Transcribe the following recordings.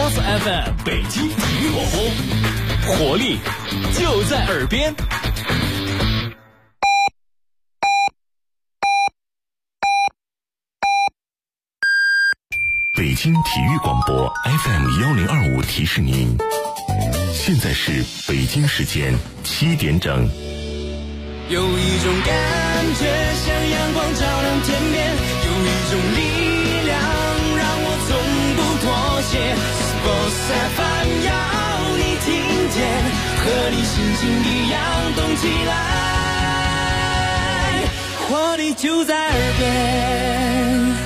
88.4 FM 北京体育广播，活力就在耳边。 北京体育广播 FM1025 提示您，现在是北京时间7点整。 有一种感觉像阳光照亮天边，有一种力量让我从不妥协。Sports FM 要你听见，和你心情一样动起来，活力就在耳边。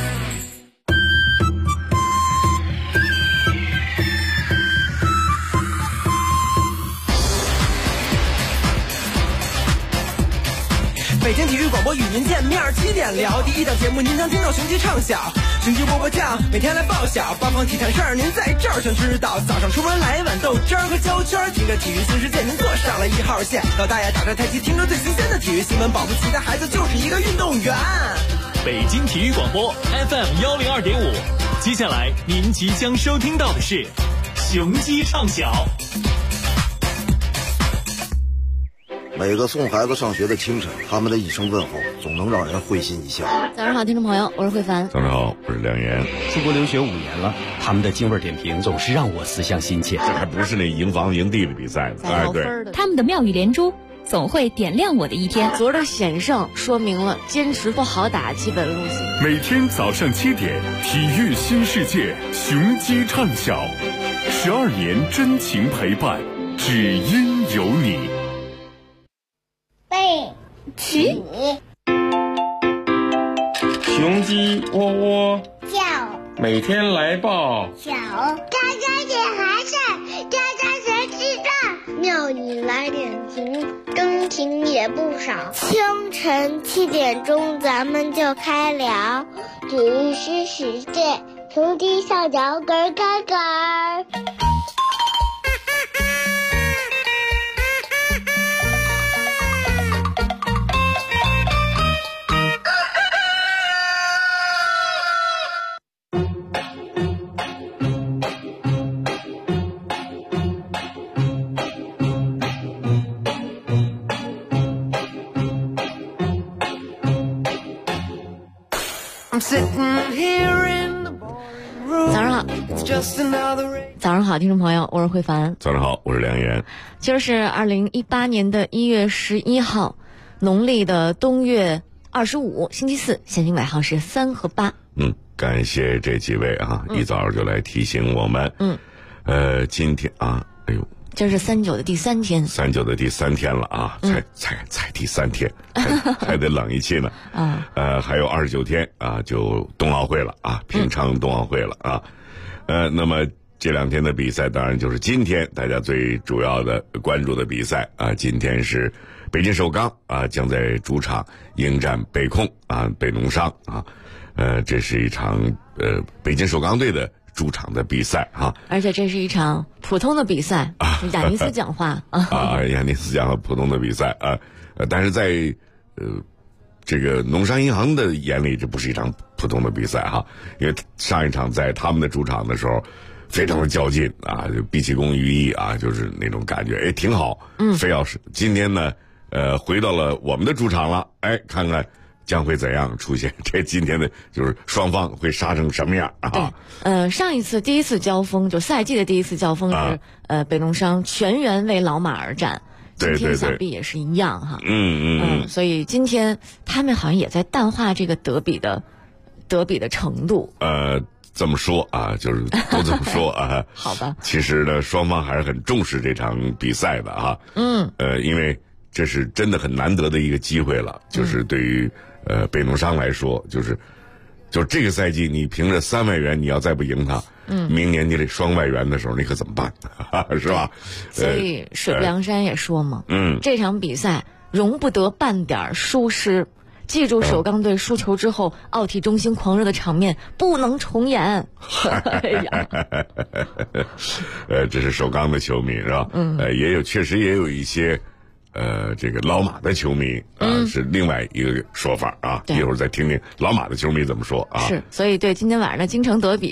北京体育广播与您见面，7点聊第一档节目，您将听到雄鸡唱晓，雄鸡波波酱每天来报晓，八方体坛事儿您在这儿全知道。早上出门来一碗豆汁儿和焦圈，听着体育新世界，您坐上了1号线。老大爷打着太极，听着最新鲜的体育新闻，保不齐的孩子就是一个运动员。 北京体育广播 FM102.5，接下来您即将收听到的是雄鸡唱晓。 每个送孩子上学的清晨，他们的一声问候总能让人会心一笑。 早上好，听众朋友，我是慧凡。 早上好，我是梁岩。 出国留学5年了，他们的京味点评总是让我思乡心切。 这还不是那营房营地的比赛呢，哎，对， 他们的妙语连珠总会点亮我的一天。 昨儿的险胜说明了坚持不好打基本路线。 每天早上7点，体育新世界，雄鸡唱晓，12年真情陪伴，只因有你。 背起， 雄鸡喔喔叫， 每天来报小，喳喳点孩子，喳喳谁知道？妙语来点评，真情也不少。清晨7点钟，咱们就开聊体育新世界，雄鸡上脚咯咯咯。 早上好，早上好，听众朋友，我是慧凡。 早上好，我是梁岩。 今儿是2018年的1月11号，农历的冬月25，星期四，现金买号是3和8。 感谢这几位啊，一早就来提醒我们。今天啊，哎呦， 这是39的第3天 ，39的第3天了啊，才第3天，还得冷一气呢。还有29天啊，就冬奥会了啊，平昌冬奥会了啊。那么这2天的比赛，当然就是今天大家最主要的关注的比赛啊。今天是北京首钢啊，将在主场迎战北控啊，北农商啊。这是一场北京首钢队的主场的比赛哈， 而且这是一场普通的比赛啊，雅尼斯讲话啊，雅尼斯讲话普通的比赛啊，但是在这个农商银行的眼里，这不是一场普通的比赛哈，因为上一场在他们的主场的时候，非常的较劲啊，就毕其功于一啊，就是那种感觉，哎，挺好，非要是今天呢，回到了我们的主场了，哎，看看将会怎样出现？这今天的就是双方会杀成什么样啊？ 对，上一次第一次交锋，就赛季的第一次交锋是北农商全员为老马而战，今天想必也是一样哈。所以今天他们好像也在淡化这个德比的程度。 这么说啊，就是都这么说啊。 好吧。 其实呢，双方还是很重视这场比赛的哈。因为这是真的很难得的一个机会了，就是对于北农商来说，就这个赛季你凭着3外援，你要再不赢他，明年你得双外援的时候，你可怎么办？是吧？ 所以水不梁山也说嘛，这场比赛容不得半点疏失。记住首钢队输球之后，奥体中心狂热的场面不能重演。哎呀， 这是首钢的球迷是吧？确实也有一些。这个老马的球迷是另外一个说法啊，一会儿再听听老马的球迷怎么说啊。 是，所以对今天晚上的京城德比，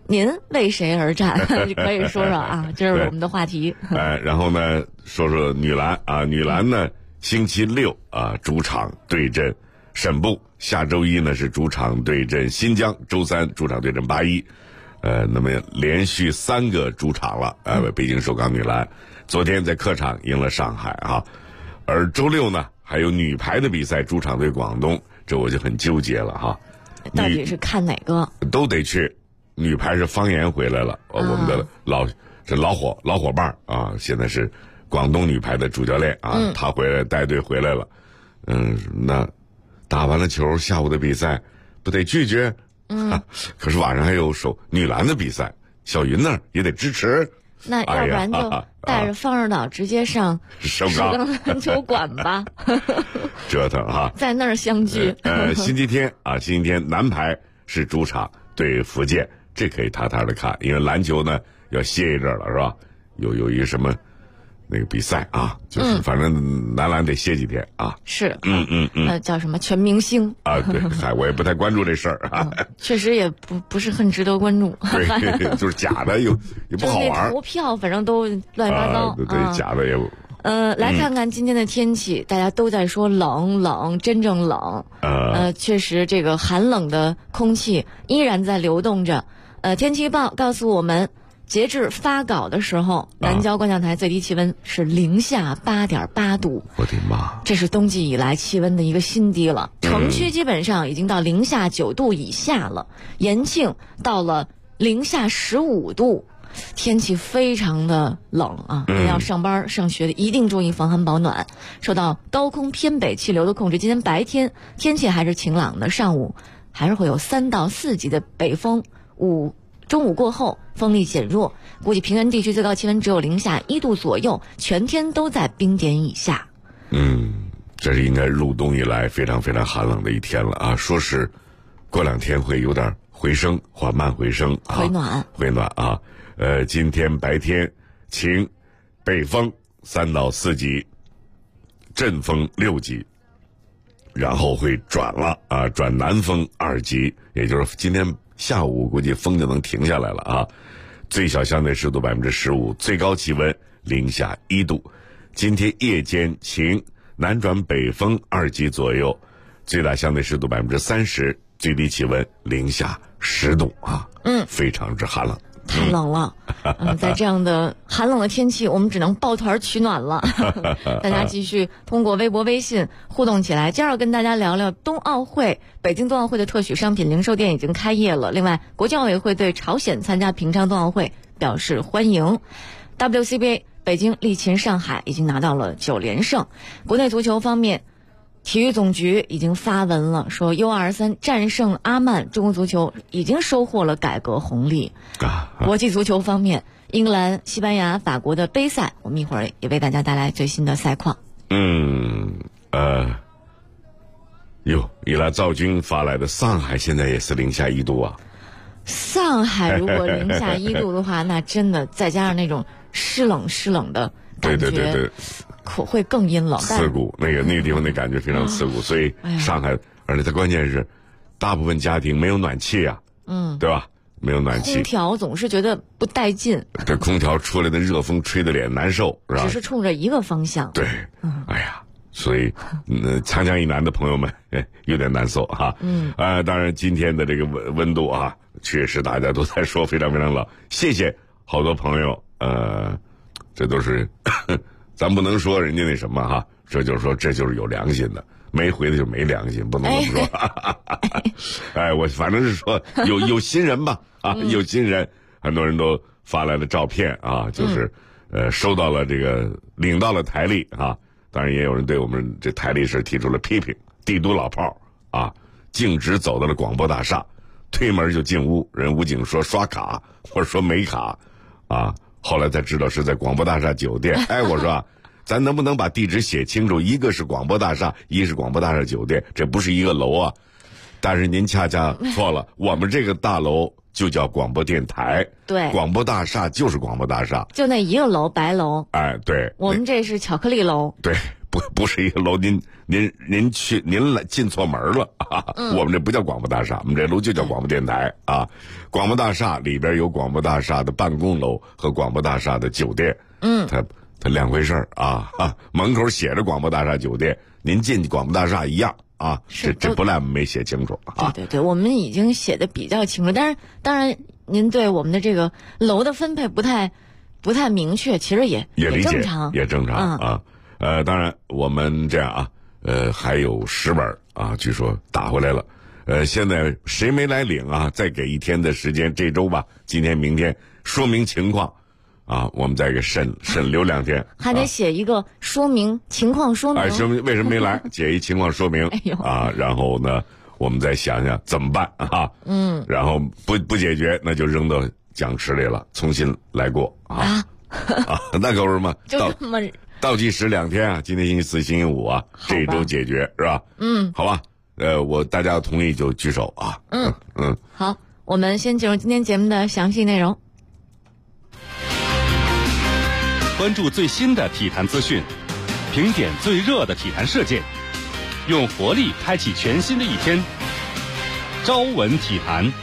您为谁而战？可以说说啊，这是我们的话题。 然后呢，说说女篮啊，女篮呢，星期六啊主场对阵沈布，下周一呢是主场对阵新疆，周三主场对阵8-1。那么连续3个主场了，北京首钢女篮昨天在客场赢了上海啊，而周六呢还有女排的比赛，主场对广东，这我就很纠结了哈。 到底是看哪个？ 都得去。女排是方言回来了，我们的老伙伴啊，现在是广东女排的主教练啊，他回来带队回来了。那打完了球，下午的比赛不得拒绝？可是晚上还有女篮的比赛，小云那儿也得支持。 那要不然就带着方二岛直接上首钢篮球馆吧。 折腾啊， 在那儿相聚。 星期天男排是主场对福建，这可以踏踏的看，因为篮球呢要歇一阵了，是吧？有一个什么那个比赛啊，就是反正男篮得歇几天啊。 是，叫什么全明星啊？对，我也不太关注这事儿啊。 确实也不是很值得关注。 对，就是假的也不好玩。 投票反正都乱七八糟。 对，假的也。 来看看今天的天气，大家都在说冷，真正冷。确实这个寒冷的空气依然在流动着。天气预报告诉我们，截至发稿的时候，南郊观象台最低气温是零下8.8度。 我的妈！ 这是冬季以来气温的一个新低了。城区基本上已经到零下9度以下了，延庆到了零下15度。天气非常的冷啊，要上班上学的一定注意防寒保暖。受到高空偏北气流的控制，今天白天天气还是晴朗的，上午还是会有3到4级的北风，中午过后风力减弱，估计平原地区最高气温只有零下1度左右，全天都在冰点以下。 这是应该入冬以来非常非常寒冷的一天了啊！说是过2天会有点回升，缓慢回升啊，回暖啊。今天白天晴，北风3到4级，阵风6级，然后会转了啊，转南风2级，也就是今天下午估计风就能停下来了啊。最小相对湿度15%，最高气温零下1度。今天夜间晴，南转北风2级左右，最大相对湿度30%，最低气温零下10度啊，非常之寒冷。 太冷了，在这样的寒冷的天气，我们只能抱团取暖了。大家继续通过微博、微信互动起来。今儿要跟大家聊聊冬奥会，北京冬奥会的特许商品零售店已经开业了。另外，国际奥委会对朝鲜参加平昌冬奥会表示欢迎。WCBA 北京力擒上海已经拿到了9连胜。国内足球方面，体育总局已经发文了，说 U23 战胜阿曼，中国足球已经收获了改革红利。国际足球方面，英格兰、西班牙、法国的杯赛，我们一会儿也为大家带来最新的赛况。伊拉赵军发来的上海现在也是零下1度啊。上海如果零下1度的话，那真的再加上那种湿冷的感觉，对，会更阴冷，刺骨。那个地方那感觉非常刺骨，所以上海，而且它关键是，大部分家庭没有暖气啊，对吧？没有暖气，空调总是觉得不带劲。这空调出来的热风吹得脸难受，是吧？只是冲着一个方向。对，哎呀，所以长江以南的朋友们有点难受哈。当然今天的这个温度啊，确实大家都在说非常非常冷。谢谢好多朋友，这都是咱不能说人家那什么哈，这就是有良心的。没回的就没良心，不能这么说。我反正是说有心人吧，有心人，很多人都发来了照片啊，就是收到了这个领到了台历啊，当然也有人对我们这台历是提出了批评，帝都老炮啊，径直走到了广播大厦，推门就进屋，人武警说刷卡，我说没卡啊，后来才知道是在广播大厦酒店。我说咱能不能把地址写清楚？一个是广播大厦，一是广播大厦酒店，这不是一个楼啊。但是您恰恰错了，我们这个大楼就叫广播电台。 对， 广播大厦就是广播大厦， 就那一个楼，白楼。 哎，对， 我们这是巧克力楼。 对，不是一个楼，您来进错门了啊！我们这不叫广播大厦，我们这楼就叫广播电台啊。广播大厦里边有广播大厦的办公楼和广播大厦的酒店。它两回事啊！门口写着广播大厦酒店，您进广播大厦一样啊。这不赖我们没写清楚啊。 对，我们已经写的比较清楚，但是当然您对我们的这个楼的分配不太明确，其实也正常， 也正常啊。当然我们这样啊，还有10本啊，据说打回来了。现在谁没来领啊？再给1天的时间，这周吧，今天明天说明情况。啊，我们再给审留2天， 还得写一个说明情况说明。 说明为什么没来，写一情况说明。然后呢，我们再想想怎么办啊？然后不解决，那就扔到奖池里了，重新来过啊！那可不是吗？ 就这么倒计时2天啊，今天星期4、星期5啊，这一周解决是吧？好吧，大家要同意就举手啊。 好，我们先进入今天节目的详细内容。 关注最新的体坛资讯，评点最热的体坛事件，用活力开启全新的一天。朝闻体坛。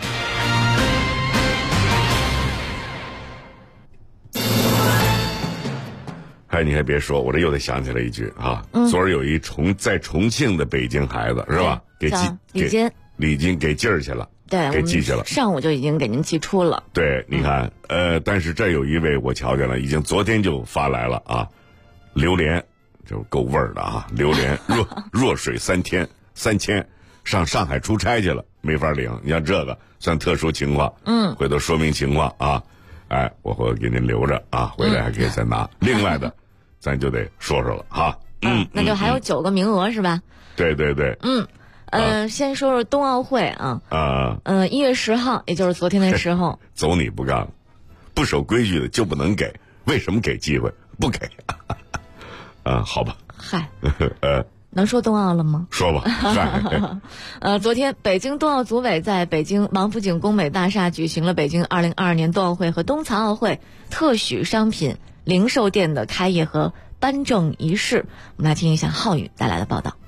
你还别说，我这又得想起来一句啊。昨儿有一在重庆的北京孩子是吧？李金给寄儿去了。 对， 给寄去了。 上午就已经给您寄出了。 对，你看，但是这有一位我瞧见了，已经昨天就发来了啊，榴莲，这够味儿的啊，榴莲弱水3千，上上海出差去了，没法领。你像这个算特殊情况，回头说明情况啊，我会给您留着啊，回来还可以再拿。另外的，咱就得说说了哈。 那就还有9个名额是吧？ 对。 先说说冬奥会啊。1月10号，也就是昨天的时候。 走你不干，不守规矩的就不能给，为什么给机会？不给。好吧。 嗨。能说冬奥了吗？ 说吧。 昨天北京冬奥组委在北京王府井工美大厦举行了北京2022年冬奥会和冬残奥会特许商品零售店的开业和颁证仪式。我们来听一下浩宇带来的报道。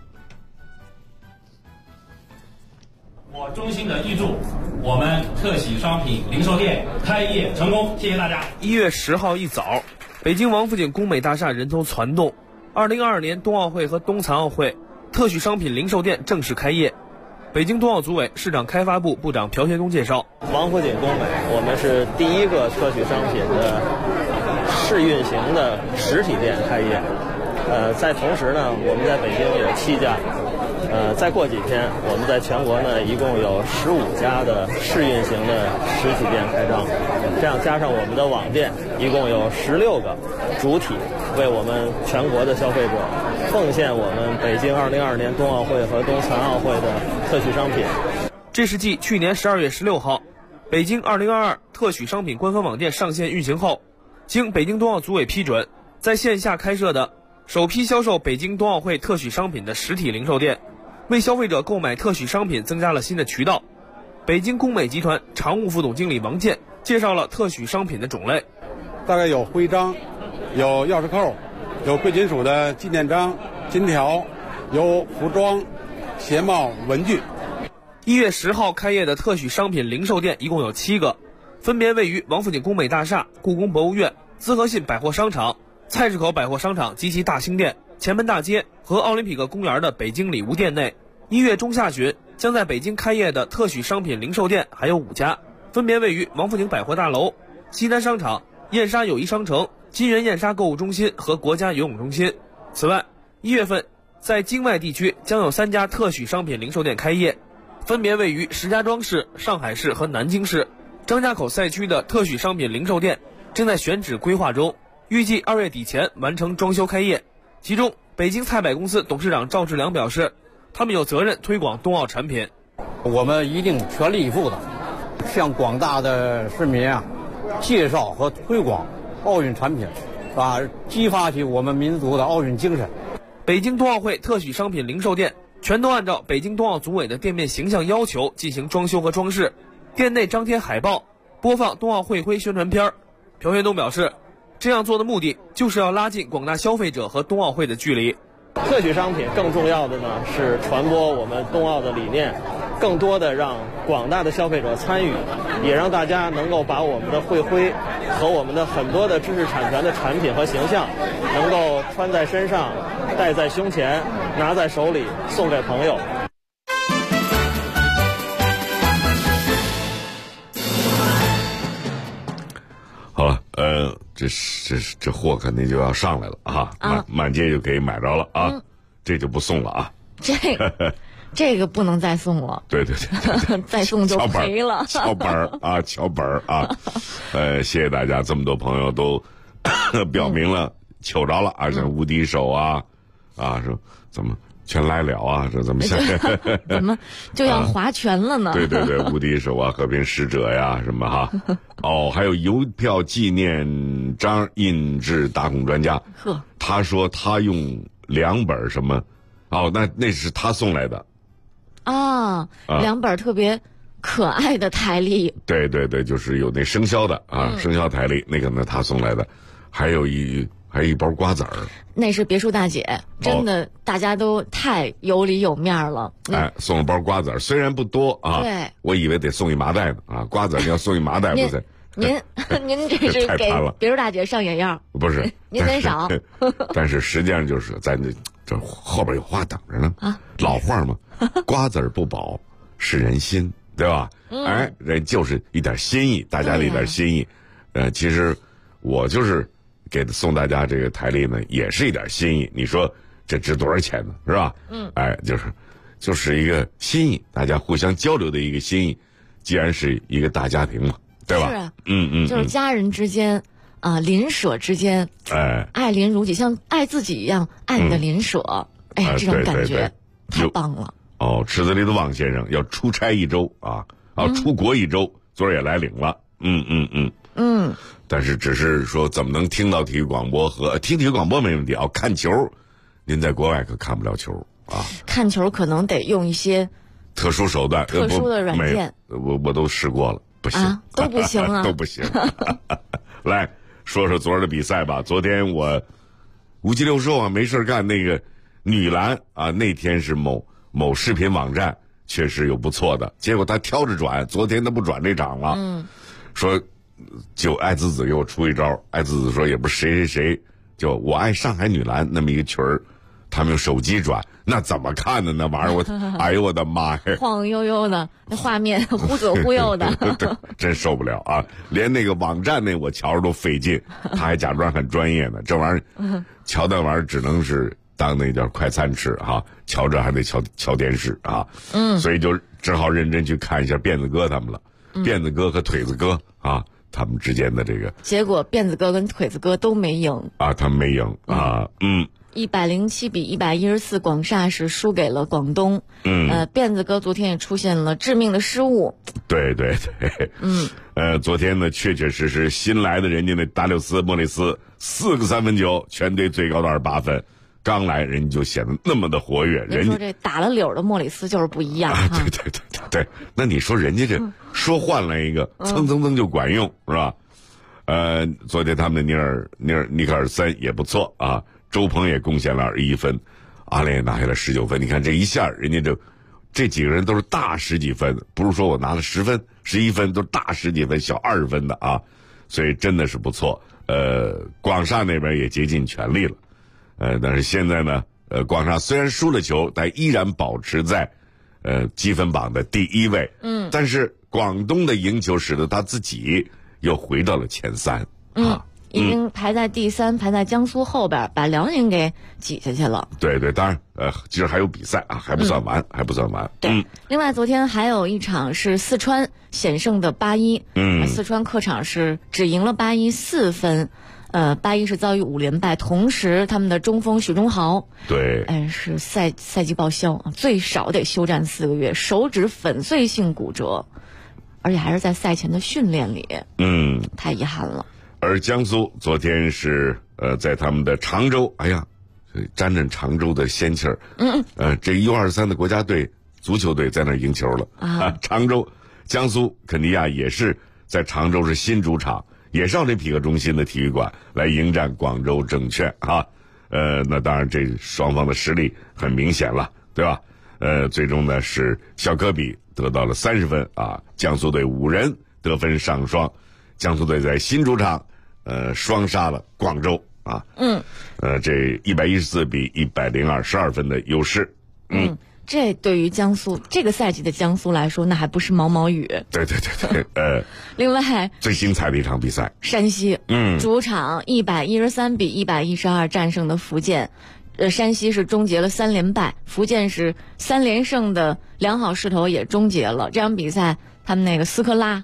我衷心的预祝我们特许商品零售店开业成功，谢谢大家。 1月10号一早，北京王府井工美大厦人头攒动，2022年冬奥会和冬残奥会特许商品零售店正式开业。北京冬奥组委市场开发部部长朴学东介绍， 王府井工美我们是第一个特许商品的试运行的实体店开业。在同时呢，我们在北京有7家。再过几天，我们在全国呢一共有15家的试运行的实体店开张，这样加上我们的网店，一共有16个主体，为我们全国的消费者奉献我们北京2022年冬奥会和冬残奥会的特许商品。 这是继去年12月16号，北京2022特许商品官方网店上线运行后，经北京冬奥组委批准，在线下开设的首批销售北京冬奥会特许商品的实体零售店。为消费者购买特许商品增加了新的渠道。北京工美集团常务副总经理王健介绍了特许商品的种类， 大概有徽章，有钥匙扣，有贵金属的纪念章、金条，有服装、鞋帽、文具。 1月10号开业的特许商品零售店一共有7个，分别位于王府井工美大厦、故宫博物院、资和信百货商场、菜市口百货商场及其大兴店、前门大街和奥林匹克公园的北京里屋店内。1月中下旬将在北京开业的特许商品零售店还有5家，分别位于王府井百货大楼、西单商场、燕莎友谊商城、金源燕莎购物中心和国家游泳中心。此外，1月份在京外地区将有3家特许商品零售店开业，分别位于石家庄市、上海市和南京市。张家口赛区的特许商品零售店正在选址规划中，预计2月底前完成装修开业。其中，北京菜百公司董事长赵志良表示，他们有责任推广冬奥产品。 我们一定全力以赴的向广大的市民介绍和推广奥运产品，激发起我们民族的奥运精神。 北京冬奥会特许商品零售店全都按照北京冬奥组委的店面形象要求进行装修和装饰。 店内张贴海报，播放冬奥会徽宣传片。朴元东表示，这样做的目的就是要拉近广大消费者和冬奥会的距离。 特许商品更重要的呢是传播我们冬奥的理念，更多的让广大的消费者参与，也让大家能够把我们的会徽和我们的很多的知识产权的产品和形象能够穿在身上，戴在胸前，拿在手里，送给朋友。 好了，这货肯定就要上来了啊，满街就可以买着了啊，这就不送了啊。 这个不能再送了。 对， 再送就赔了。 敲本啊，敲本啊。谢谢大家，这么多朋友都表明了求着了啊，像无敌手啊，说怎么全来了啊，这怎么想怎么就要划拳了呢？ 对，无敌手啊，和平使者呀，什么哈。还有邮票纪念章印制打孔专家。他说他用2本什么？那是他送来的。 2本特别可爱的台历。 对，就是有那生肖的生肖台历，那个呢他送来的，还有一包瓜子儿。那是别墅大姐，真的大家都太有里有面了。送了包瓜子儿，虽然不多啊，对，我以为得送一麻袋呢瓜子儿你要送一麻袋不是？ 您这是给别墅大姐上眼药？不是，您真少。 但是实际上就是在这后边有话等着呢老话嘛，瓜子儿不饱是人心，对吧？人就是一点心意，大家的一点心意。其实我就是给送大家这个台历呢，也是一点心意。你说这值多少钱呢？是吧？就是一个心意，大家互相交流的一个心意。既然是一个大家庭嘛，对吧？是啊，就是家人之间邻舍之间，爱邻如己，像爱自己一样爱你的邻舍。这种感觉太棒了。池子里的王先生要出差1周出国1周，昨儿也来领了。但是只是说怎么能听到体育广播和听体育广播没问题看球，您在国外可看不了球看球可能得用一些特殊手段、特殊的软件。我都试过了，不行都不行都不行。来说说昨儿的比赛吧。昨天我无鸡六兽没事干，那个女篮那天是某视频网站确实有不错的，结果他挑着转，昨天他不转这场了。说就爱滋滋给我出一招，爱滋滋说也不是谁，就我爱上海女篮那么一个群儿，他们用手机转，那怎么看的那玩意儿？哎呦我的妈呀，晃悠悠的那画面，忽左忽右的，真受不了连那个网站那我瞧着都费劲，他还假装很专业呢，这玩意儿瞧那玩意儿只能是当那叫快餐吃瞧着还得瞧电视所以就只好认真去看一下辫子哥他们了。辫子哥和腿子哥他们之间的这个结果，辫子哥跟腿子哥都没赢他们没赢107比114，广厦是输给了广东。辫子哥昨天也出现了致命的失误。对，昨天呢确实新来的人家那达柳斯莫里斯4个3分球，全队最高的28分。刚来人家就显得那么的活跃，人说这打了柳的莫里斯就是不一样对，那你说人家这说换了一个蹭就管用是吧？昨天他们的尼克尔森也不错周鹏也贡献了21分，阿联也拿下了19分。你看这一下人家这几个人都是大10几分，不是说我拿了10分11分，都是大10几分小20分的所以真的是不错。广厦那边也竭尽全力了。但是现在呢，广厦虽然输了球，但依然保持在积分榜的第1位。但是广东的赢球使得他自己又回到了前3。已经排在第3，排在江苏后边，把辽宁给挤下去了。对，当然其实还有比赛还不算完，对。另外昨天还有一场是四川险胜的8-1。四川客场是只赢了8-1 4分。8-1是遭遇5连败，同时他们的中锋许忠豪是赛季报销，最少得休战4个月，手指粉碎性骨折，而且还是在赛前的训练里。太遗憾了。而江苏昨天是在他们的常州，沾着常州的仙气儿。这U23的国家队足球队在那儿赢球了。常州江苏肯尼亚也是在常州是新主场，也是奥林匹克中心的体育馆来迎战广州证券啊。那当然这双方的实力很明显了，对吧？最终呢是小科比得到了30分啊，江苏队5人得分上双，江苏队在新主场双杀了广州啊。这114比102 12分的优势。 这对于江苏这个赛季的江苏来说，那还不是毛毛雨。 对， 另外最精彩的一场比赛， 山西主场113比112战胜的福建。山西是终结了3连败，福建是3连胜的良好势头也终结了。这场比赛他们那个斯科拉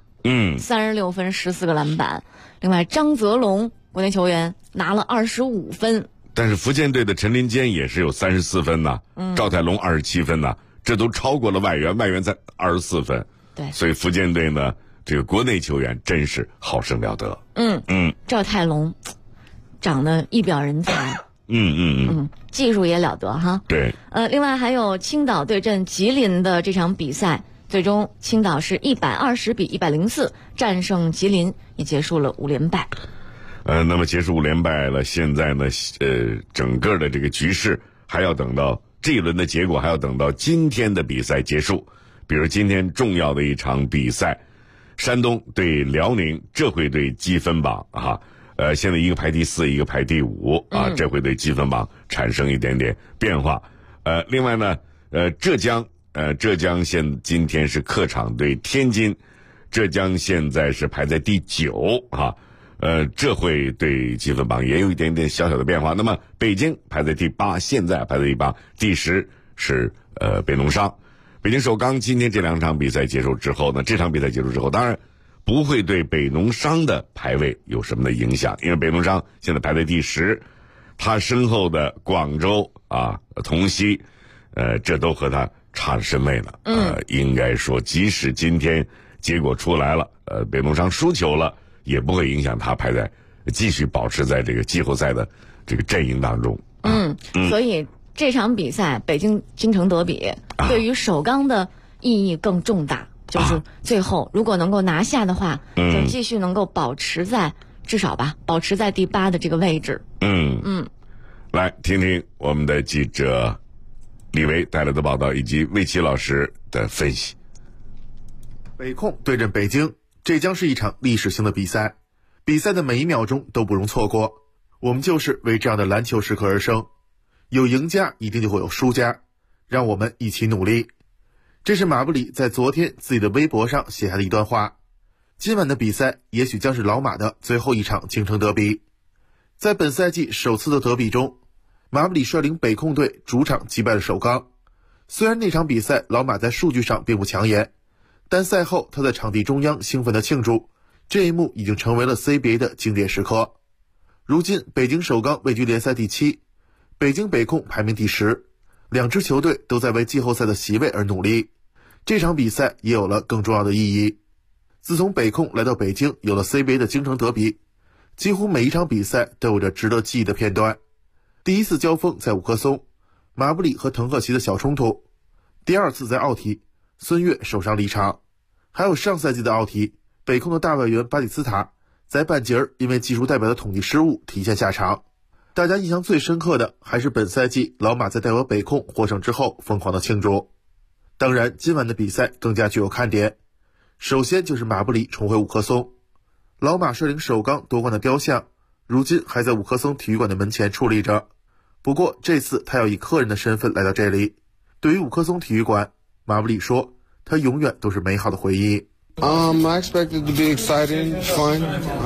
36分14个篮板，另外张泽龙国内球员拿了25分。 但是福建队的陈林坚也是有34分呐，赵泰龙27分呐，这都超过了外援才24分。 对， 所以福建队呢，这个国内球员真是好生了得。 赵泰龙长得一表人才。技术也了得哈。 对。 另外还有青岛对阵吉林的这场比赛，最终青岛是120比104战胜吉林，也结束了5连败。 那么结束5连败了，现在呢，整个的这个局势还要等到这一轮的结果，还要等到今天的比赛结束。比如今天重要的一场比赛，山东对辽宁，这会对积分榜啊。现在一个排第4，一个排第5啊，这会对积分榜产生一点点变化。另外呢，浙江今天是客场对天津，浙江现在是排在第9啊，这会对积分榜也有一点点小小的变化。那么北京排在第8，现在排在第8，第10是北农商。北京首钢今天这2场比赛结束之后呢，这场比赛结束之后，当然不会对北农商的排位有什么的影响，因为北农商现在排在第10，他身后的广州啊、同曦，这都和他差着身位呢。应该说，即使今天结果出来了，北农商输球了，也不会影响他继续保持在这个季后赛的这个阵营当中。 所以这场比赛北京京城德比对于首钢的意义更重大。就是最后如果能够拿下的话，就继续能够保持在至少吧，保持在第8的这个位置。 来听听我们的记者李维带来的报道，以及魏奇老师的分析。 北控对阵北京，这将是一场历史性的比赛，比赛的每一秒钟都不容错过。我们就是为这样的篮球时刻而生，有赢家一定就会有输家，让我们一起努力。这是马布里在昨天自己的微博上写下的一段话。今晚的比赛也许将是老马的最后一场京城德比。在本赛季首次的德比中，马布里率领北控队主场击败了首钢。虽然那场比赛老马在数据上并不抢眼，但赛后他在场地中央兴奋地庆祝，这一幕已经成为了 CBA 的经典时刻。如今北京首钢位居联赛第7，北京北控排名第10，两支球队都在为季后赛的席位而努力。这场比赛也有了更重要的意义。自从北控来到北京，有了 CBA 的京城德比，几乎每一场比赛都有着值得记忆的片段。第一次交锋在五棵松，马布里和滕赫奇的小冲突；第二次在奥体，孙悦受伤离场；还有上赛季的奥体，北控的大外援巴蒂斯塔在半截因为技术代表的统计失误提前下场。大家印象最深刻的还是本赛季老马在代表北控获胜之后疯狂的庆祝。当然今晚的比赛更加具有看点，首先就是马布里重回五棵松。老马率领首钢夺冠的雕像如今还在五棵松体育馆的门前矗立着，不过这次他要以客人的身份来到这里。对于五棵松体育馆，马布里说他永远都是美好的回忆。 I expected it to be exciting, fun.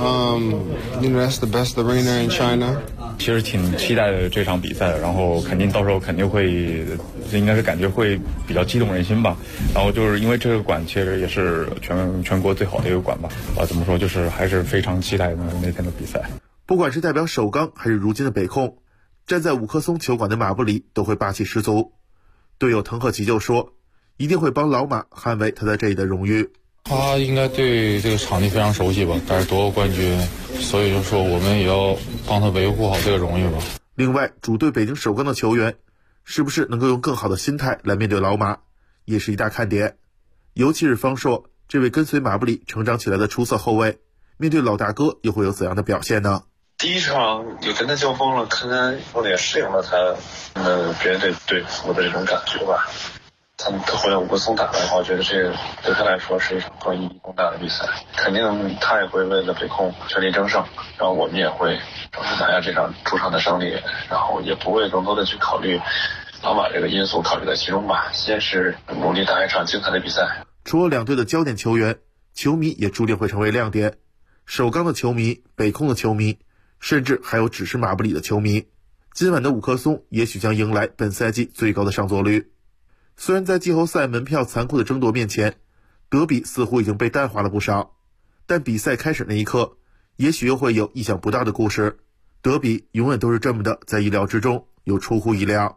That's the best arena in China. 其实挺期待的这场比赛的，然后肯定到时候肯定会，应该是感觉会比较激动人心吧。然后就是因为这个馆其实也是全国最好的一个馆吧。怎么说，就是还是非常期待那天的比赛。 不管是代表首钢还是如今的北控，站在五棵松球馆的马布里都会霸气十足。队友滕赫奇就说，一定会帮老马捍卫他在这里的荣誉。 他应该对这个场地非常熟悉吧，但是夺过冠军，所以就说我们也要帮他维护好这个荣誉吧。 另外，主队北京首钢的球员是不是能够用更好的心态来面对老马，也是一大看点。尤其是方硕这位跟随马布里成长起来的出色后卫，面对老大哥又会有怎样的表现呢？ 第一场有跟他交锋了，看他后来也适应了他别人对服的这种感觉吧。他回来5个松打的话，我觉得这个对他来说是一场更意义更大的比赛。肯定他也会为了北控全力争胜，然后我们也会争取拿下这场主场的胜利，然后也不会更多的去考虑老马这个因素考虑在其中吧。先是努力打一场精彩的比赛。 除了两队的焦点球员，球迷也注定会成为亮点。首钢的球迷、北控的球迷，甚至还有只是马布里的球迷。今晚的5棵松也许将迎来本赛季最高的上座率。虽然在季后赛门票残酷的争夺面前，德比似乎已经被淡化了不少，但比赛开始那一刻，也许又会有意想不到的故事。德比永远都是这么的在意料之中，又出乎意料。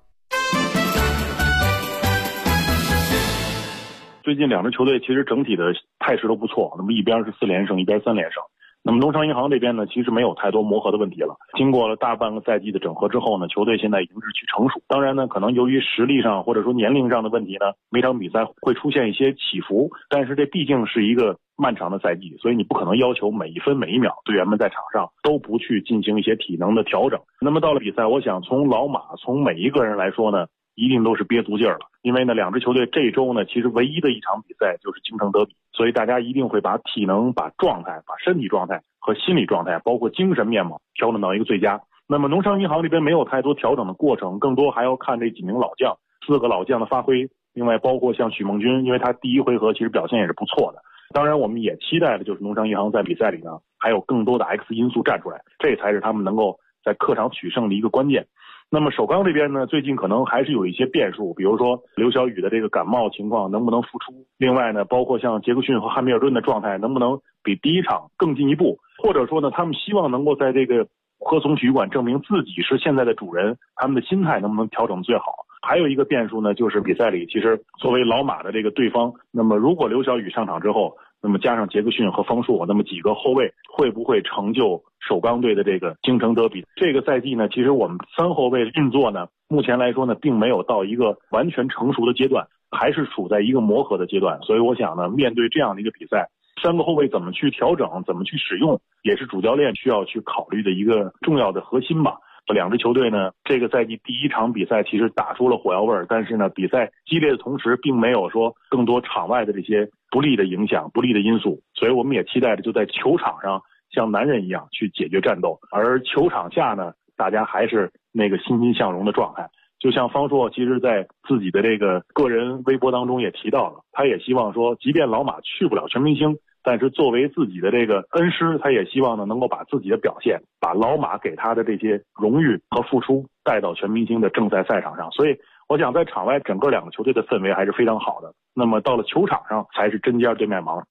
最近两支球队其实整体的态势都不错，那么一边是4连胜，一边3连胜。那么农商银行这边呢，其实没有太多磨合的问题了。经过了大半个赛季的整合之后呢，球队现在已经日趋成熟。当然呢，可能由于实力上或者说年龄上的问题呢，每场比赛会出现一些起伏。但是这毕竟是一个漫长的赛季，所以你不可能要求每一分每一秒队员们在场上都不去进行一些体能的调整。那么到了比赛，我想从老马从每一个人来说呢，一定都是憋足劲儿了。因为呢，两支球队这周呢，其实唯一的一场比赛就是京城德比，所以大家一定会把体能、把状态、把身体状态和心理状态，包括精神面貌调整到一个最佳。那么农商银行这边没有太多调整的过程，更多还要看这几名老将，4个老将的发挥。另外包括像许梦军，因为他第一回合其实表现也是不错的。当然我们也期待的就是农商银行在比赛里呢，还有更多的 X 因素站出来，这才是他们能够在客场取胜的一个关键。那么首钢这边呢，最近可能还是有一些变数，比如说刘晓宇的这个感冒情况能不能复出，另外呢，包括像杰克逊和汉密尔顿的状态能不能比第一场更进一步，或者说呢，他们希望能够在这个5棵松体育馆证明自己是现在的主人，他们的心态能不能调整最好。还有一个变数呢，就是比赛里其实作为老马的这个对方，那么如果刘晓宇上场之后，那么加上杰克逊和方硕，那么几个后卫会不会成就首钢队的这个京城德比？这个赛季呢，其实我们3后卫运作呢，目前来说呢，并没有到一个完全成熟的阶段，还是处在一个磨合的阶段。所以我想呢，面对这样的一个比赛，3个后卫怎么去调整，怎么去使用，也是主教练需要去考虑的一个重要的核心吧。两支球队呢，这个赛季第一场比赛其实打出了火药味儿，但是呢，比赛激烈的同时，并没有说更多场外的这些不利的影响、不利的因素，所以我们也期待着就在球场上像男人一样去解决战斗，而球场下呢，大家还是那个欣欣向荣的状态。就像方硕其实在自己的这个个人微博当中也提到了，他也希望说，即便老马去不了全明星，但是作为自己的这个恩师，他也希望呢能够把自己的表现，把老马给他的这些荣誉和付出带到全明星的正赛赛场上。所以我想在场外整个2个球队的氛围还是非常好的，那么到了球场上才是针尖对麦芒。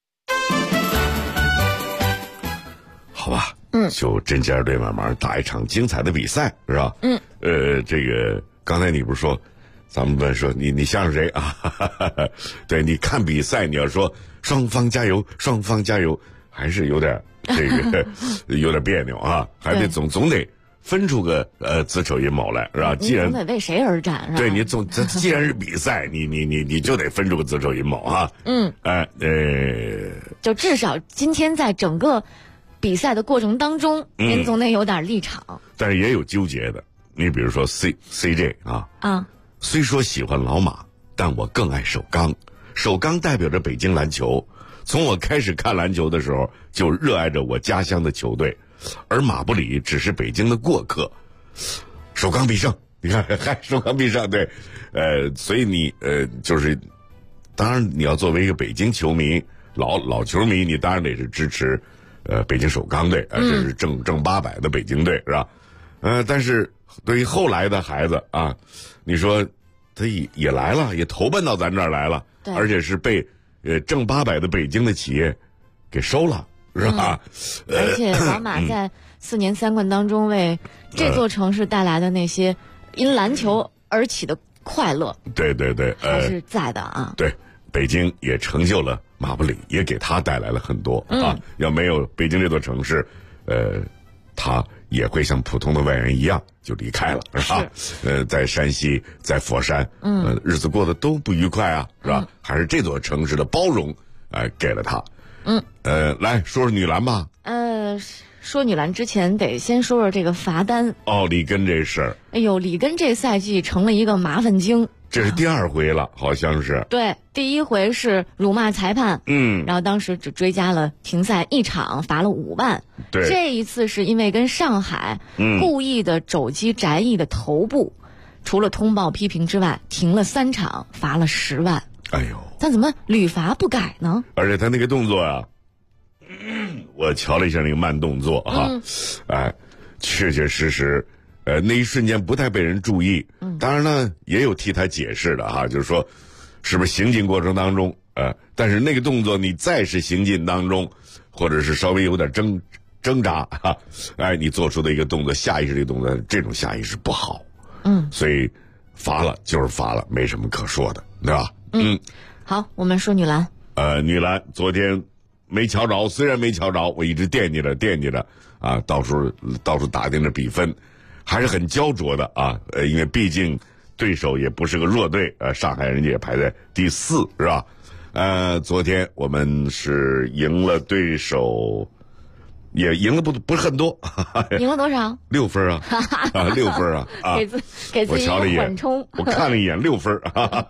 好吧，就针尖对麦芒打一场精彩的比赛，是吧？这个刚才你不是说咱们问说你像谁啊？对，你看比赛你要说双方加油，双方加油，还是有点这个有点别扭啊，还得总得分出个子丑寅卯来，是吧？既然总得为谁而战，是吧？ 对，你既然是比赛，你就得分出个子丑寅卯啊。 就至少今天在整个比赛的过程当中，您总得有点立场。 但是也有纠结的，你比如说 CJ 啊，虽说喜欢老马，但我更爱首钢。首钢代表着北京篮球，从我开始看篮球的时候就热爱着我家乡的球队，而马布里只是北京的过客。首钢必胜，你看，首钢必胜，对，所以你就是当然你要作为一个北京球迷，老球迷，你当然得是支持北京首钢队，这是正800的北京队，是吧？但是对于后来的孩子啊，你说他也来了，也投奔到咱这儿来了，而且是被正800的北京的企业给收了，是吧？ 而且老马在4年3冠当中为这座城市带来的那些因篮球而起的快乐， 对， 还是在的啊。 对，北京也成就了马布里，也给他带来了很多啊。要没有北京这座城市，他也会像普通的外人一样就离开了，是吧？在山西，在佛山，日子过得都不愉快啊，是吧？还是这座城市的包容， 给了他。来说说女篮吧。 说女篮之前得先说说这个罚单。 里根这事儿。 哎呦，里根这赛季成了一个麻烦精。 这是第2回了，好像是。 对，第1回是辱骂裁判，然后当时只追加了停赛1场，罚了5万。 对， 这一次是因为跟上海故意的肘击翟毅的头部，除了通报批评之外，停了3场，罚了10万。 哎呦， 但怎么屡罚不改呢？ 而且他那个动作啊，我瞧了一下那个慢动作啊，确确实实。那一瞬间不太被人注意，当然呢也有替他解释的哈，就是说，是不是行进过程当中，但是那个动作你再是行进当中，或者是稍微有点挣扎哈，你做出的一个动作，下意识的动作，这种下意识不好，所以罚了就是罚了，没什么可说的，对吧？ 好，我们说女篮。 女篮昨天没瞧着，虽然没瞧着，我一直惦记着啊，到处打听着比分。还是很焦灼的啊，因为毕竟对手也不是个弱队，上海人家也排在第4，是吧？昨天我们是赢了对手，也赢了不是很多， 赢了多少 ？6分啊，6分啊！ 给自己一个缓冲。 我看了一眼，6分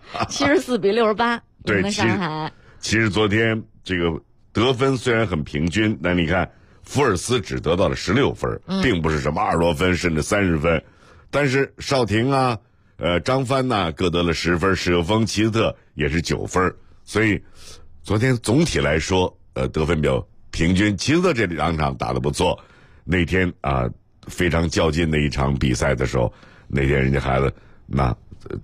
，74比68，赢了上海。 其实昨天这个得分虽然很平均，但你看。福尔斯只得到了16分，并不是什么20多分甚至30分，但是邵婷啊，张帆呐，各得了10分，史又峰、齐斯特也是9分，所以昨天总体来说，得分比较平均。齐斯特这2场打得不错，那天啊非常较劲的一场比赛的时候，那天人家孩子那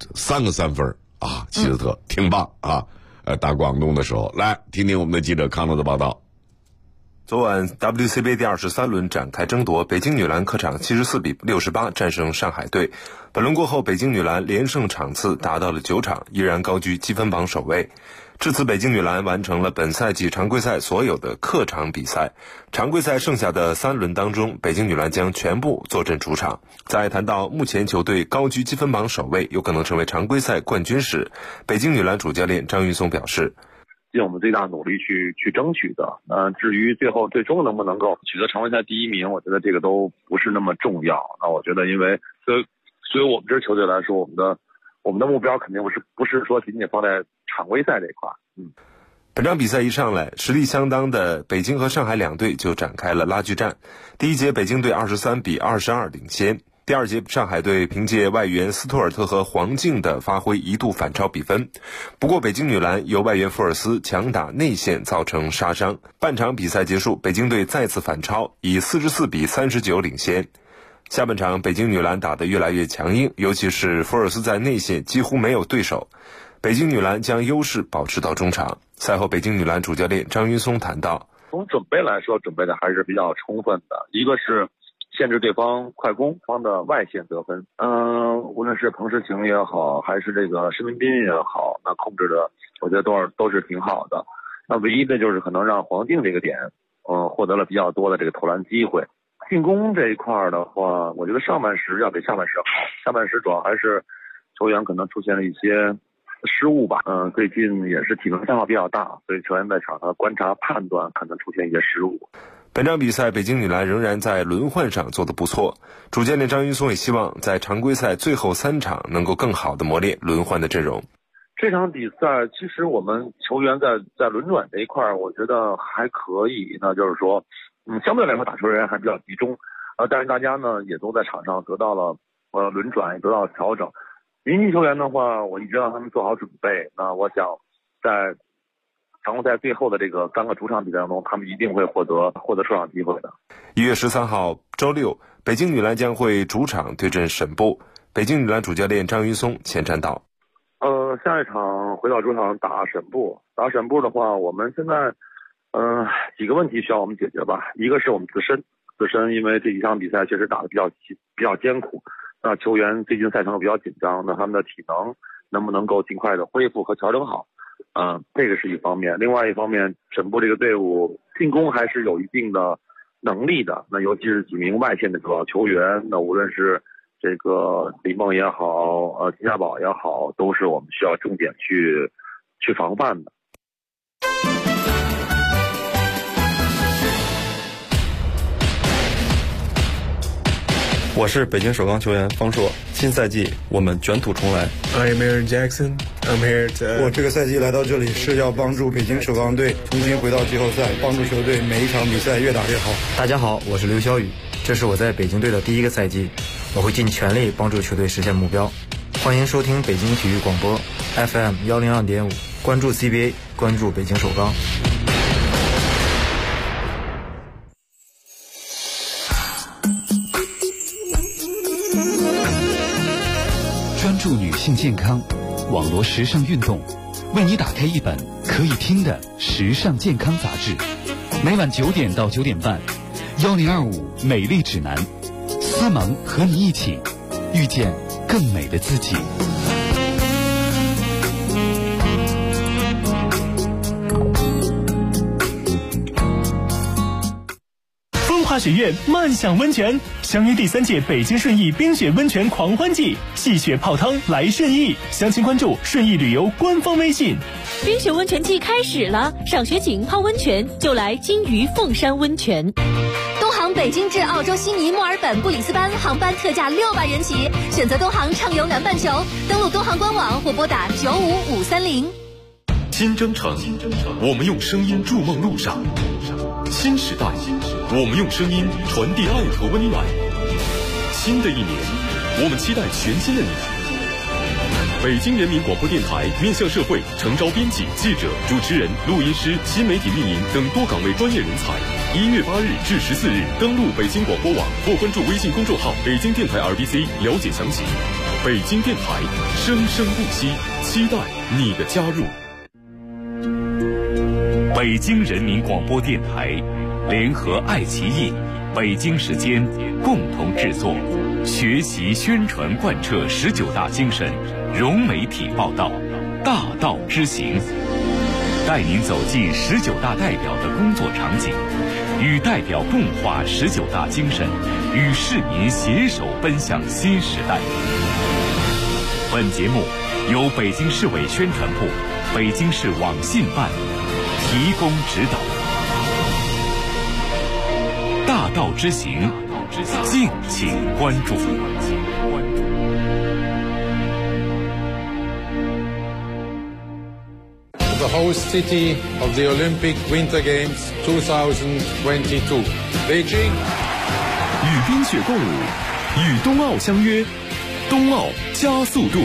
3个3分啊，齐斯特挺棒啊，打广东的时候，来听听我们的记者康乐的报道。 昨晚 WCBA 第23轮展开争夺，北京女篮客场74比68战胜上海队。本轮过后，北京女篮连胜场次达到了9场，依然高居积分榜首位。至此，北京女篮完成了本赛季常规赛所有的客场比赛。常规赛剩下的3轮当中，北京女篮将全部坐镇主场。在谈到目前球队高居积分榜首位，有可能成为常规赛冠军时，北京女篮主教练张云松表示， 尽我们最大努力去争取的。至于最终能不能够取得常规赛第1名，我觉得这个都不是那么重要。那我觉得，因为所以我们这支球队来说，我们的目标肯定不是说仅仅放在常规赛这一块。 本场比赛一上来，实力相当的北京和上海2队就展开了拉锯战。第1节，北京队23比22领先。第2节，上海队凭借外援斯图尔特和黄静的发挥一度反超比分，不过北京女篮由外援福尔斯强打内线造成杀伤。半场比赛结束，北京队再次反超，以44比39领先。下半场北京女篮打得越来越强硬，尤其是福尔斯在内线几乎没有对手，北京女篮将优势保持到中场。赛后北京女篮主教练张云松谈到， 从准备来说，准备的还是比较充分的。一个是限制对方快攻方的外线得分，无论是彭诗晴也好，还是这个施文彬也好，那控制的我觉得都是挺好的。那唯一的就是可能让黄静这个点，获得了比较多的这个投篮机会。进攻这一块的话，我觉得上半时要比下半时好，下半时主要还是球员可能出现了一些失误吧。最近也是体能消耗比较大，所以球员在场上观察判断可能出现一些失误。 本场比赛，北京女篮仍然在轮换上做得不错。主教练张云松也希望在常规赛最后3场能够更好的磨练轮换的阵容。 这场比赛其实我们球员在轮转这一块，我觉得还可以。那就是说，相对来说打球人员还比较集中，但是大家呢也都在场上得到了轮转，也得到了调整。明星球员的话，我一直让他们做好准备。那我想在常规赛最后的这个3个主场比赛当中，他们一定会获得出场机会的。 1月13号周六，北京女篮将会主场对阵沈部。北京女篮主教练张云松前瞻道： 下一场回到主场打沈部的话，我们现在几个问题需要我们解决吧。一个是我们自身，因为这几场比赛确实打得比较艰苦，那球员最近赛程比较紧张，那他们的体能不能够尽快的恢复和调整好？这个是一方面。另外一方面，沈部这个队伍进攻还是有一定的能力的，那尤其是几名外线的主要球员，那无论是这个李梦也好，金家宝也好，都是我们需要重点去防范的。 我是北京首钢球员方硕，新赛季我们卷土重来。 I'm Aaron Jackson. I'm here to. 我这个赛季来到这里是要帮助北京首钢队重新回到季后赛，帮助球队每一场比赛越打越好。 大家好，我是刘晓宇，这是我在北京队的第一个赛季，我会尽全力帮助球队实现目标。欢迎收听北京体育广播 FM 102.5，关注 CBA， 关注北京首钢。 专注女性健康，网络时尚运动，为你打开一本可以听的时尚健康杂志。每晚9点到9点半，1025美丽指南，思萌和你一起遇见更美的自己。 风华学院漫享温泉，相约第3届北京顺义冰雪温泉狂欢季，戏雪泡汤来顺义，详情关注顺义旅游官方微信。 冰雪温泉季开始了，赏雪景泡温泉就来金鱼凤山温泉。东航北京至澳洲悉尼、墨尔本、布里斯班航班特价600元起，选择东航畅游南半球，登录东航官网或拨打95530。 新征程，我们用声音筑梦路上；新时代，我们用声音传递爱和温暖。新的一年，我们期待全新的你。北京人民广播电台面向社会诚招编辑、记者、主持人、录音师、新媒体运营等多岗位专业人才。1月8日至14日，登录北京广播网或关注微信公众号“北京电台 RBC” 了解详情。北京电台，生生不息，期待你的加入。 北京人民广播电台联合爱奇艺、北京时间共同制作，学习宣传贯彻19大精神，融媒体报道，大道之行，带您走进19大代表的工作场景，与代表共话19大精神，与市民携手奔向新时代。本节目由北京市委宣传部、北京市网信办提供指导。大道之行，敬请关注。 The host city of the Olympic Winter Games 2022, Beijing. 与冰雪共舞，与冬奥相约，冬奥加速度。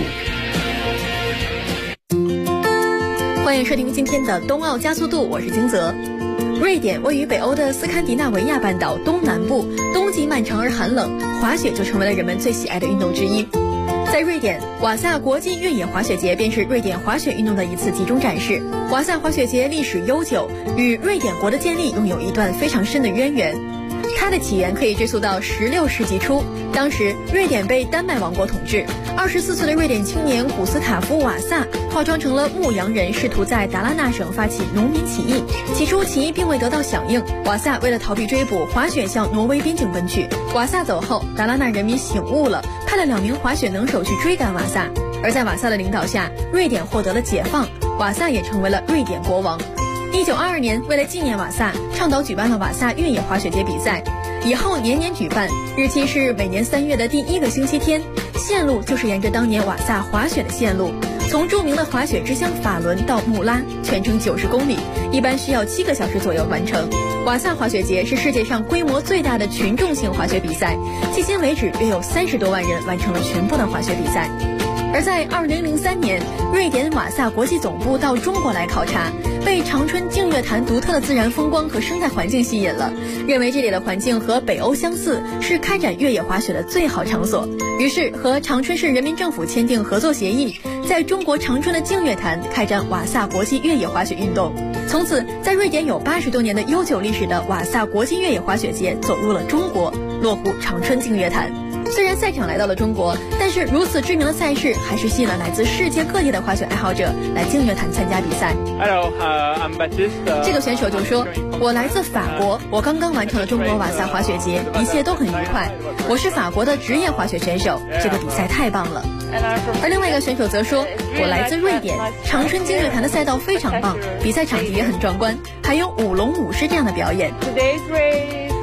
欢迎收听今天的冬奥加速度，我是金泽。瑞典位于北欧的斯堪的纳维亚半岛东南部，冬季漫长而寒冷，滑雪就成为了人们最喜爱的运动之一。在瑞典，瓦萨国际越野滑雪节便是瑞典滑雪运动的一次集中展示。瓦萨滑雪节历史悠久，与瑞典国的建立拥有一段非常深的渊源。它的起源可以追溯到16世纪初，当时瑞典被丹麦王国统治。24岁的瑞典青年古斯塔夫·瓦萨化妆成了牧羊人，试图在达拉纳省发起农民起义。起初起义并未得到响应，瓦萨为了逃避追捕，滑雪向挪威边境奔去。瓦萨走后，达拉纳人民醒悟了，派了2名滑雪能手去追赶瓦萨。而在瓦萨的领导下，瑞典获得了解放，瓦萨也成为了瑞典国王。1922年，为了纪念瓦萨，倡导举办了瓦萨越野滑雪节比赛，以后年年举办，日期是每年3月的第1个星期天，线路就是沿着当年瓦萨滑雪的线路，从著名的滑雪之乡法伦到穆拉，全程90公里，一般需要7个小时左右完成。瓦萨滑雪节是世界上规模最大的群众性滑雪比赛，迄今为止约有30多万人完成了全部的滑雪比赛。而在2003年，瑞典瓦萨国际总部到中国来考察，被长春净月潭独特的自然风光和生态环境吸引了，认为这里的环境和北欧相似，是开展越野滑雪的最好场所。于是和长春市人民政府签订合作协议，在中国长春的净月潭开展瓦萨国际越野滑雪运动。从此，在瑞典有80多年的悠久历史的瓦萨国际越野滑雪节走入了中国，落户长春净月潭。虽然赛场来到了中国，但是如此知名的赛事还是吸引了来自世界各地的滑雪爱好者来净月潭参加比赛。 Hello, I'm Baptiste. 这个选手就说：“我来自法国，我刚刚完成了中国瓦萨滑雪节，一切都很愉快。我是法国的职业滑雪选手，这个比赛太棒了。”而另外一个选手则说：“我来自瑞典，长春净月潭的赛道非常棒，比赛场地也很壮观，还有舞龙舞狮这样的表演。”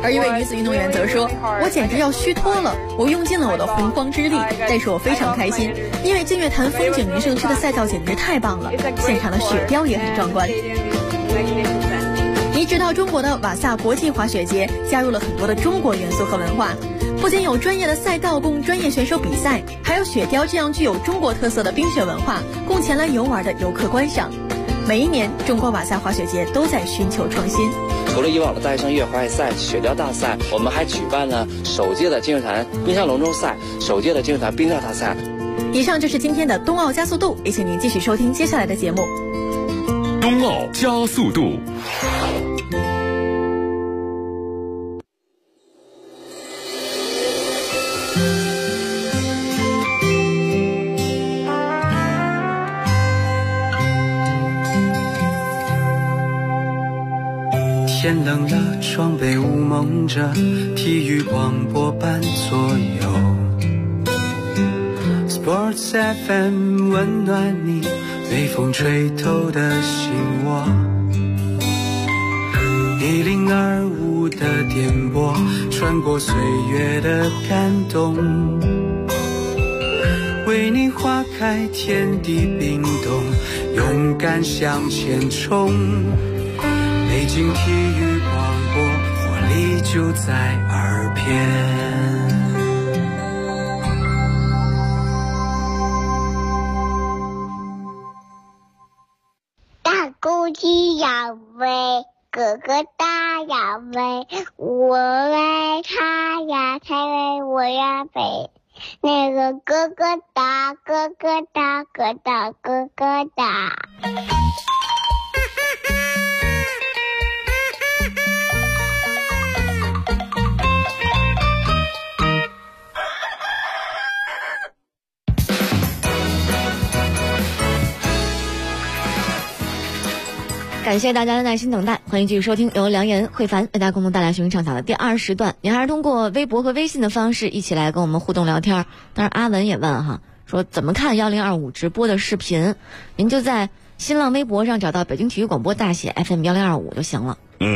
而一位女子运动员则说：“我简直要虚脱了，我用尽了我的洪荒之力，但是我非常开心，因为净月潭风景名胜区的赛道简直太棒了，现场的雪雕也很壮观。”移植到中国的瓦萨国际滑雪节加入了很多的中国元素和文化，不仅有专业的赛道供专业选手比赛，还有雪雕这样具有中国特色的冰雪文化供前来游玩的游客观赏。每一年，中国瓦萨滑雪节都在寻求创新。 除了以往的大学生越野滑雪赛、雪雕大赛，我们还举办了首届的净月潭冰上龙舟赛、首届的净月潭冰钓大赛。 以上就是今天的冬奥加速度，也请您继续收听接下来的节目。 冬奥加速度。 天冷了，窗被雾蒙着，体育广播伴左右。Sports FM 温暖你，被风吹透的心窝。1025的电波，穿过岁月的感动，为你划开天地冰冻，勇敢向前冲。北京体育广播，活力就在耳边。 大公鸡要飞，哥哥大要飞，我为他呀，才为我呀飞。那个哥哥大，哥哥大，哥大，哥哥大。 感谢大家的耐心等待，欢迎继续收听由梁岩、慧凡为大家共同带来学生畅想的第20段。您还是通过微博和微信的方式一起来跟我们互动聊天。当然阿文也问哈，说怎么看1025直播的视频？您就在新浪微博上找到北京体育广播大写 FM 1025就行了。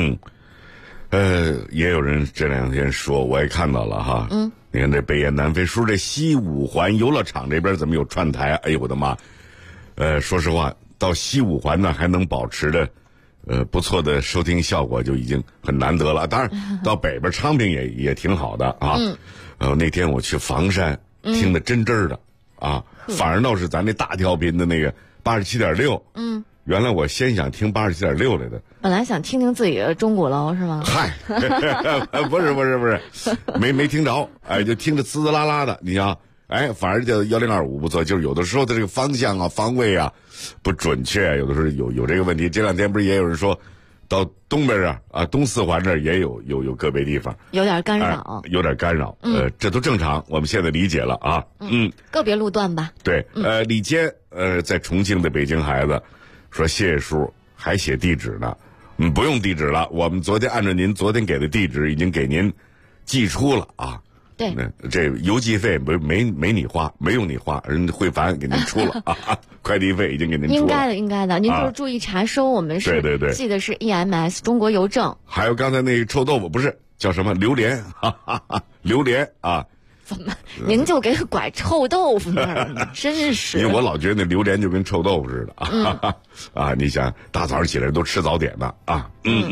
也有人这2天说，我也看到了哈。你看这北雁南飞说这西五环游乐场这边怎么有串台？哎呦我的妈！说实话，到西五环呢还能保持着不错的收听效果就已经很难得了。当然到北边昌平也挺好的啊。那天我去房山听得真的啊，反而倒是咱那大调频的那个87.6。原来我先想听87.6来的， 本来想听听自己的钟鼓楼是吗？ 嗨，不是，没听着，哎，就听着滋滋啦啦的，你想，哎，反而叫1025不错，就是有的时候的这个方向啊、方位啊不准确，有的时候有这个问题。这2天不是也有人说，到东边啊东四环这儿也有个别地方有点干扰， 有点干扰，这都正常，我们现在理解了啊， 个别路段吧。 对，李坚在重庆的北京孩子。说谢谢叔，还写地址呢，不用地址了，我们昨天按照您昨天给的地址已经给您寄出了啊。 对， 这邮寄费没你花，没有你花，人慧凡给您出了啊，快递费已经给您出了。 应该的，您就是注意查收，我们是对记得是 EMS 中国邮政。 还有刚才那臭豆腐不是叫什么榴莲，榴莲啊。 怎么您就给拐臭豆腐那儿了？真是！ 因为我老觉得那榴莲就跟臭豆腐似的啊！你想大早上起来都吃早点呢啊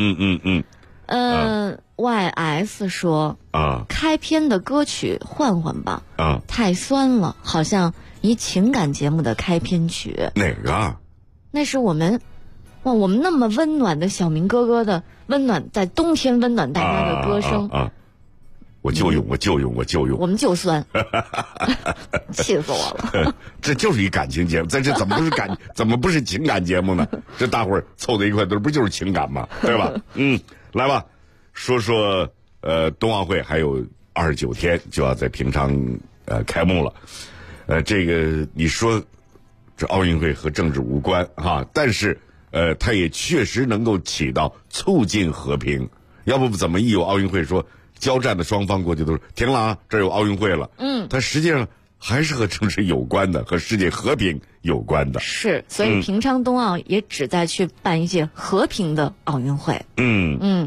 ！YS 说开篇的歌曲换换吧太酸了，好像一情感节目的开篇曲。 哪个啊？ 那是我们那么温暖的小明哥哥的温暖，在冬天温暖大家的歌声我就用， 我们就酸，气死我了！ 这就是一感情节目，这怎么不是情感节目呢？这大伙儿凑在一块，不就是情感吗？对吧？来吧，说冬奥会还有29天就要在平昌开幕了。这个你说这奥运会和政治无关哈，但是它也确实能够起到促进和平。要不怎么一有奥运会说？交战的双方过去都是停了啊，这有奥运会了。它实际上还是和政治有关的，和世界和平有关的。 是，所以平昌冬奥也旨在去办一届和平的奥运会。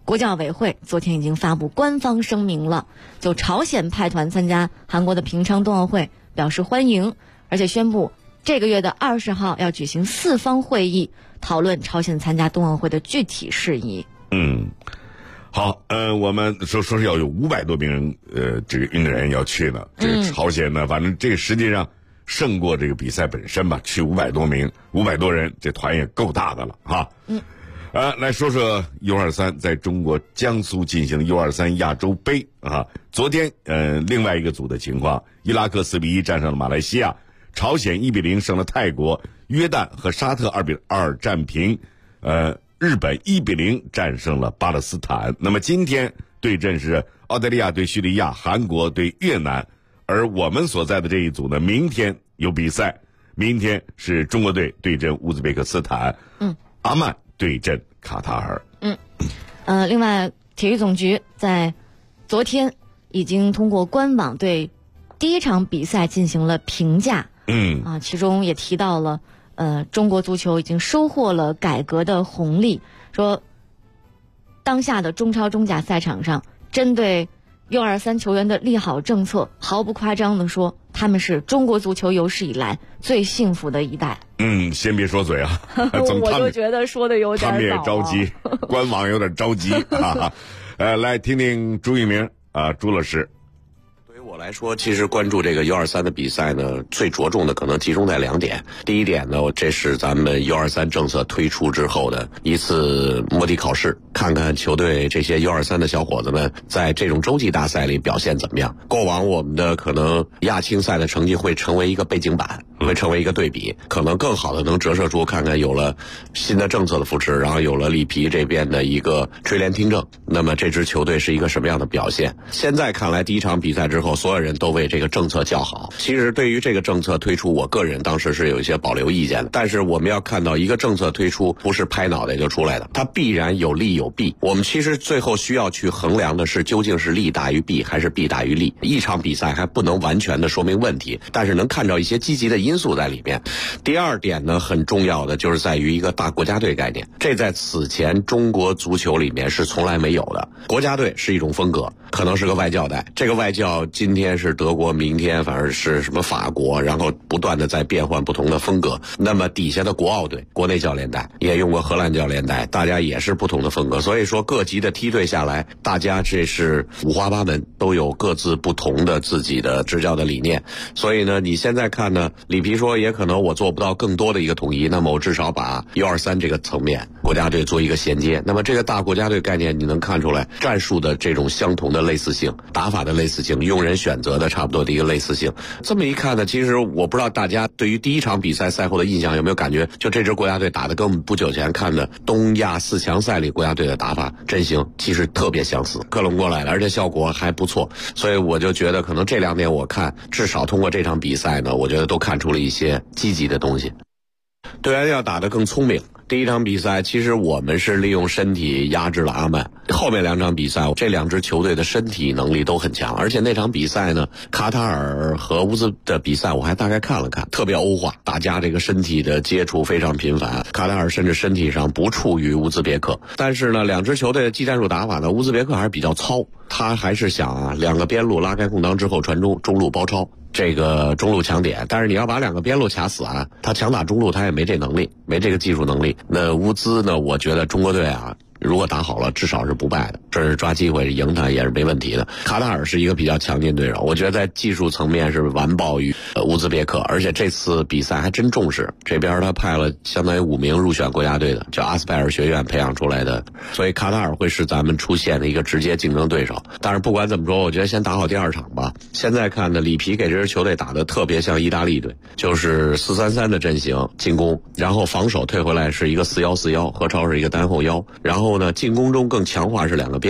国教委会昨天已经发布官方声明了，就朝鲜派团参加韩国的平昌冬奥会表示欢迎，而且宣布这个月的20号要举行4方会议，讨论朝鲜参加冬奥会的具体事宜。 好，我们说是要有500多名人，这个运动员要去呢。这个朝鲜呢，反正这个实际上胜过这个比赛本身吧，去500多名，500多人，这团也够大的了哈。来说说 U23 在中国江苏进行的 U23 亚洲杯啊。昨天另外一个组的情况，伊拉克4比1战胜了马来西亚，朝鲜1比0胜了泰国，约旦和沙特2比2战平，日本1比0战胜了巴勒斯坦。那么今天对阵是澳大利亚对叙利亚，韩国对越南，而我们所在的这一组呢，明天有比赛，明天是中国队对阵乌兹别克斯坦，阿曼对阵卡塔尔。 另外，体育总局在昨天已经通过官网对第一场比赛进行了评价。其中也提到了，中国足球已经收获了改革的红利，说当下的中超中甲赛场上，针对U23球员的利好政策，毫不夸张地说，他们是中国足球有史以来最幸福的一代。 先别说嘴啊， 我就觉得说的有点早， 他们也着急，官网有点着急啊。来听听朱一鸣朱老师。 我来说，其实关注这个 U23 的比赛呢，最着重的可能集中在2点。第一点呢，这是咱们 U23 政策推出之后的一次摸底考试，看看球队这些 U23 的小伙子们在这种洲际大赛里表现怎么样。过往我们的可能亚青赛的成绩会成为一个背景板，会成为一个对比，可能更好的能折射出看看有了新的政策的扶持，然后有了里皮这边的一个垂帘听政，那么这支球队是一个什么样的表现。现在看来，第一场比赛之后，所有人都为这个政策叫好。其实对于这个政策推出，我个人当时是有一些保留意见的。但是我们要看到，一个政策推出不是拍脑袋就出来的，它必然有利有弊。我们其实最后需要去衡量的是，究竟是利大于弊还是弊大于利。一场比赛还不能完全的说明问题，但是能看到一些积极的因素在里面。第二点呢，很重要的就是在于一个大国家队概念，这在此前中国足球里面是从来没有的。国家队是一种风格，可能是个外教带，这个外教今天是德国，明天反而是什么法国，然后不断的在变换不同的风格。那么底下的国奥队，国内教练带也用过荷兰教练带，大家也是不同的风格。所以说各级的梯队下来，大家这是五花八门，都有各自不同的自己的执教的理念。所以呢，你现在看呢，里皮说也可能我做不到更多的一个统一，那么我至少把 U23 这个层面国家队做一个衔接。那么这个大国家队概念，你能看出来战术的这种相同的类似性，打法的类似性，用人选择的差不多的一个类似性。这么一看呢，其实我不知道大家对于第一场比赛赛后的印象有没有感觉，就这支国家队打的跟我们不久前看的东亚4强赛里国家队的打法阵型其实特别相似，克隆过来了，而且效果还不错。所以我就觉得可能这2点我看至少通过这场比赛呢，我觉得都看出了一些积极的东西。队员要打得更聪明。第一场比赛其实我们是利用身体压制了阿曼，后面2场比赛这2支球队的身体能力都很强，而且那场比赛呢，卡塔尔和乌兹的比赛我还大概看了看，特别欧化，大家这个身体的接触非常频繁，卡塔尔甚至身体上不怵于乌兹别克。但是呢，2支球队的技战术打法呢，乌兹别克还是比较糙，他还是想2个边路拉开空当之后传中，中路包抄这个中路强点。但是你要把2个边路卡死他强打中路他也没这能力，没这个技术能力。那乌兹呢，我觉得中国队如果打好了，至少是不败的，这是抓机会赢他也是没问题的。卡塔尔是一个比较强劲对手，我觉得在技术层面是完爆于乌兹别克，而且这次比赛还真重视，这边他派了相当于5名入选国家队的，叫阿斯拜尔学院培养出来的，所以卡塔尔会是咱们出现的一个直接竞争对手。但是不管怎么说，我觉得先打好第2场吧。现在看呢，里皮给这支球队打得特别像意大利队，就是4-3-3的阵型进攻，然后防守退回来是一个4-1-4-1，何超是一个单后腰，然后呢进攻中更强化是2个边路，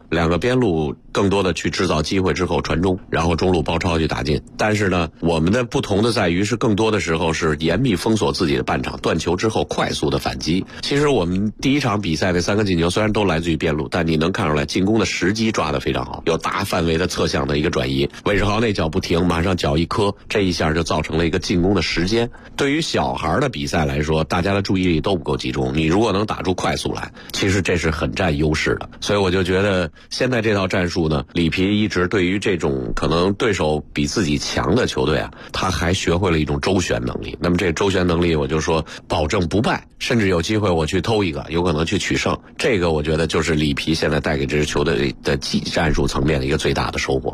两个边路更多的去制造机会之后传中，然后中路包抄去打进。但是呢，我们的不同的在于是更多的时候是严密封锁自己的半场，断球之后快速的反击。其实我们第一场比赛的3个进球虽然都来自于边路，但你能看出来进攻的时机抓得非常好，有大范围的侧向的一个转移。韦世豪那脚不停，马上脚一磕，这一下就造成了一个进攻的时间。对于小孩的比赛来说，大家的注意力都不够集中，你如果能打出快速来，其实这是很占优势的。所以我就觉得现在这套战术呢，里皮一直对于这种可能对手比自己强的球队啊，他还学会了一种周旋能力。那么这周旋能力，我就说保证不败，甚至有机会我去偷一个，有可能去取胜。这个我觉得就是里皮现在带给这支球队的技战术层面的一个最大的收获。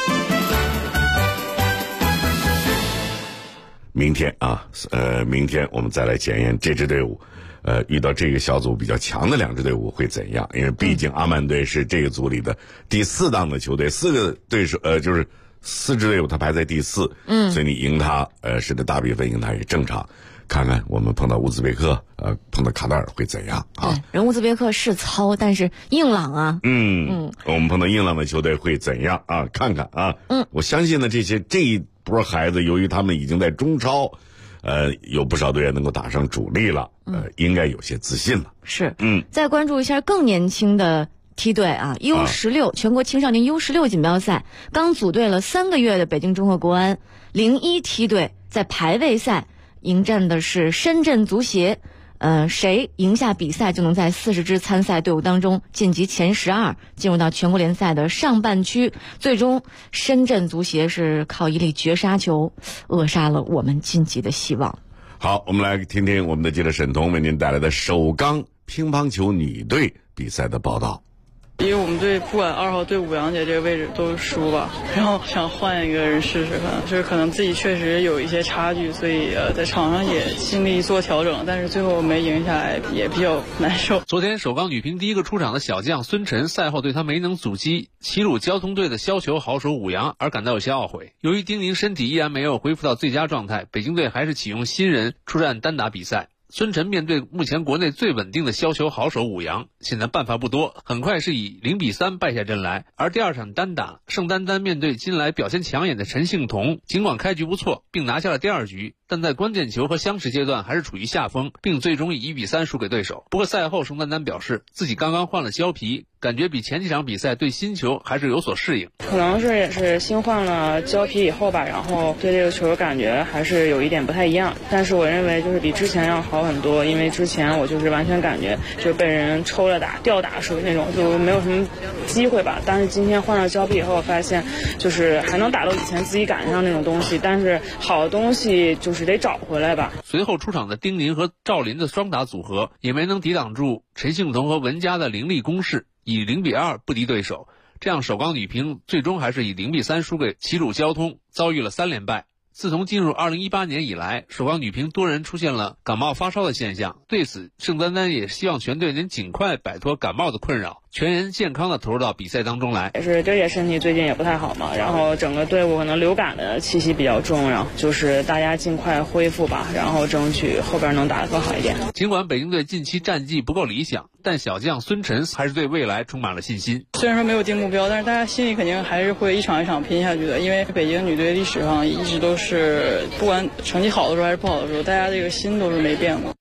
明天我们再来检验这支队伍。遇到这个小组比较强的2支队伍会怎样？因为毕竟阿曼队是这个组里的第4档的球队，4个对手就是4支队伍他排在第4，所以你赢他是个大比分赢他也正常。看看我们碰到乌兹别克碰到卡塔尔会怎样啊？ 人乌兹别克是糙，但是硬朗啊。 我们碰到硬朗的球队会怎样啊？看看啊。我相信呢，这一波孩子，由于他们已经在中超。有不少队员能够打上主力了，应该有些自信了。 是，再关注一下更年轻的梯队啊 ，U16 全国青少年 U16 锦标赛，刚组队了3个月的北京中赫国安01梯队在排位赛迎战的是深圳足协。谁赢下比赛就能在40支参赛队伍当中晋级前12，进入到全国联赛的上半区。最终深圳足协是靠一粒绝杀球扼杀了我们晋级的希望。 好，我们来听听我们的记者沈彤为您带来的首钢乒乓球女队比赛的报道。 因为我们队不管2号队伍杨姐这个位置都输吧，然后想换一个人试试看，就是可能自己确实有一些差距，所以在场上也尽力做调整，但是最后没赢下来也比较难受。 昨天首钢女乒第一个出场的小将孙晨赛后对她没能阻击齐鲁交通队的削球好手武阳而感到有些懊悔。由于丁宁身体依然没有恢复到最佳状态，北京队还是启用新人出战单打比赛。孙晨面对目前国内最稳定的削球好手武阳，显然办法不多，很快是以0-3败下阵来。而第2场单打，盛丹丹面对近来表现抢眼的陈幸同，尽管开局不错，并拿下了第2局，但在关键球和相持阶段还是处于下风，并最终以1-3输给对手。不过赛后盛丹丹表示，自己刚刚换了胶皮，感觉比前几场比赛对新球还是有所适应。 可能是也是新换了胶皮以后吧，然后对这个球感觉还是有一点不太一样，但是我认为就是比之前要好很多，因为之前我就是完全感觉就被人抽了打、吊打，属于那种就没有什么机会吧。但是今天换了胶皮以后，发现就是还能打到以前自己赶上那种东西，但是好的东西就是得找回来吧。 随后出场的丁宁和赵琳的双打组合也没能抵挡住陈幸同和文佳的凌厉攻势，以0-2不敌对手，这样首钢女乒最终还是以0-3输给齐鲁交通，遭遇了3连败。自从进入2018年以来，首钢女乒多人出现了感冒发烧的现象，对此盛丹丹也希望全队能尽快摆脱感冒的困扰，全员健康的投入到比赛当中来。 也是爹爹身体最近也不太好嘛，然后整个队伍可能流感的气息比较重，然后就是大家尽快恢复吧，然后争取后边能打得更好一点。 尽管北京队近期战绩不够理想，但小将孙晨还是对未来充满了信心。 虽然说没有定目标，但是大家心里肯定还是会一场一场拼下去的，因为北京女队历史上一直都是不管成绩好的时候还是不好的时候，大家这个心都是没变过。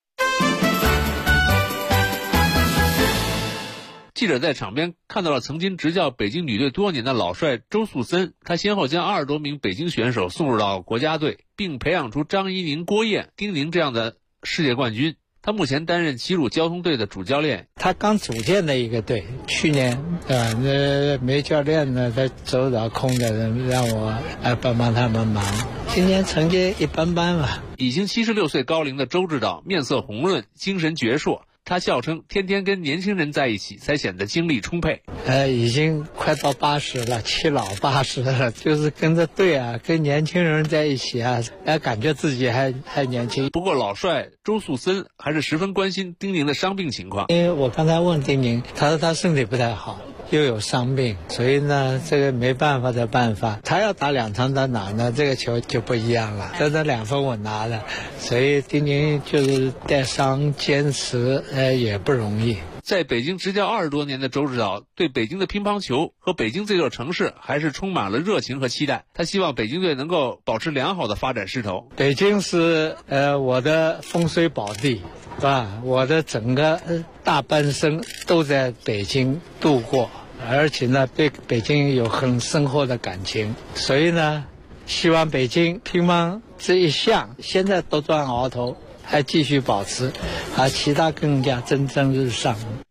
记者在场边看到了曾经执教北京女队多年的老帅周素森，他先后将20多名北京选手送入到国家队，并培养出张怡宁、郭燕、丁宁这样的世界冠军。他目前担任齐鲁交通队的主教练。 他刚组建的一个队，去年那没教练呢，他周到空的人让我来帮他们忙。今年成绩一般般吧。 已经76岁高龄的周指导面色红润，精神矍铄。他笑称天天跟年轻人在一起才显得精力充沛。 已经快到80了，七老八十了，就是跟着队啊，跟年轻人在一起啊，感觉自己还年轻。 不过老帅周素森还是十分关心丁宁的伤病情况。 因为我刚才问丁宁，他说他身体不太好，又有伤病，所以呢这个没办法的办法，他要打2场单打呢，这个球就不一样了，这2分我拿了，所以丁宁就是带伤坚持也不容易。 在北京执教20多年的周指导对北京的乒乓球和北京这座城市还是充满了热情和期待。他希望北京队能够保持良好的发展势头。 北京是我的风水宝地，是吧？我的整个大半生都在北京度过，而且呢对北京有很深厚的感情，所以呢希望北京乒乓这一项现在都赚鳌头，还继续保持，其他更加蒸蒸日上。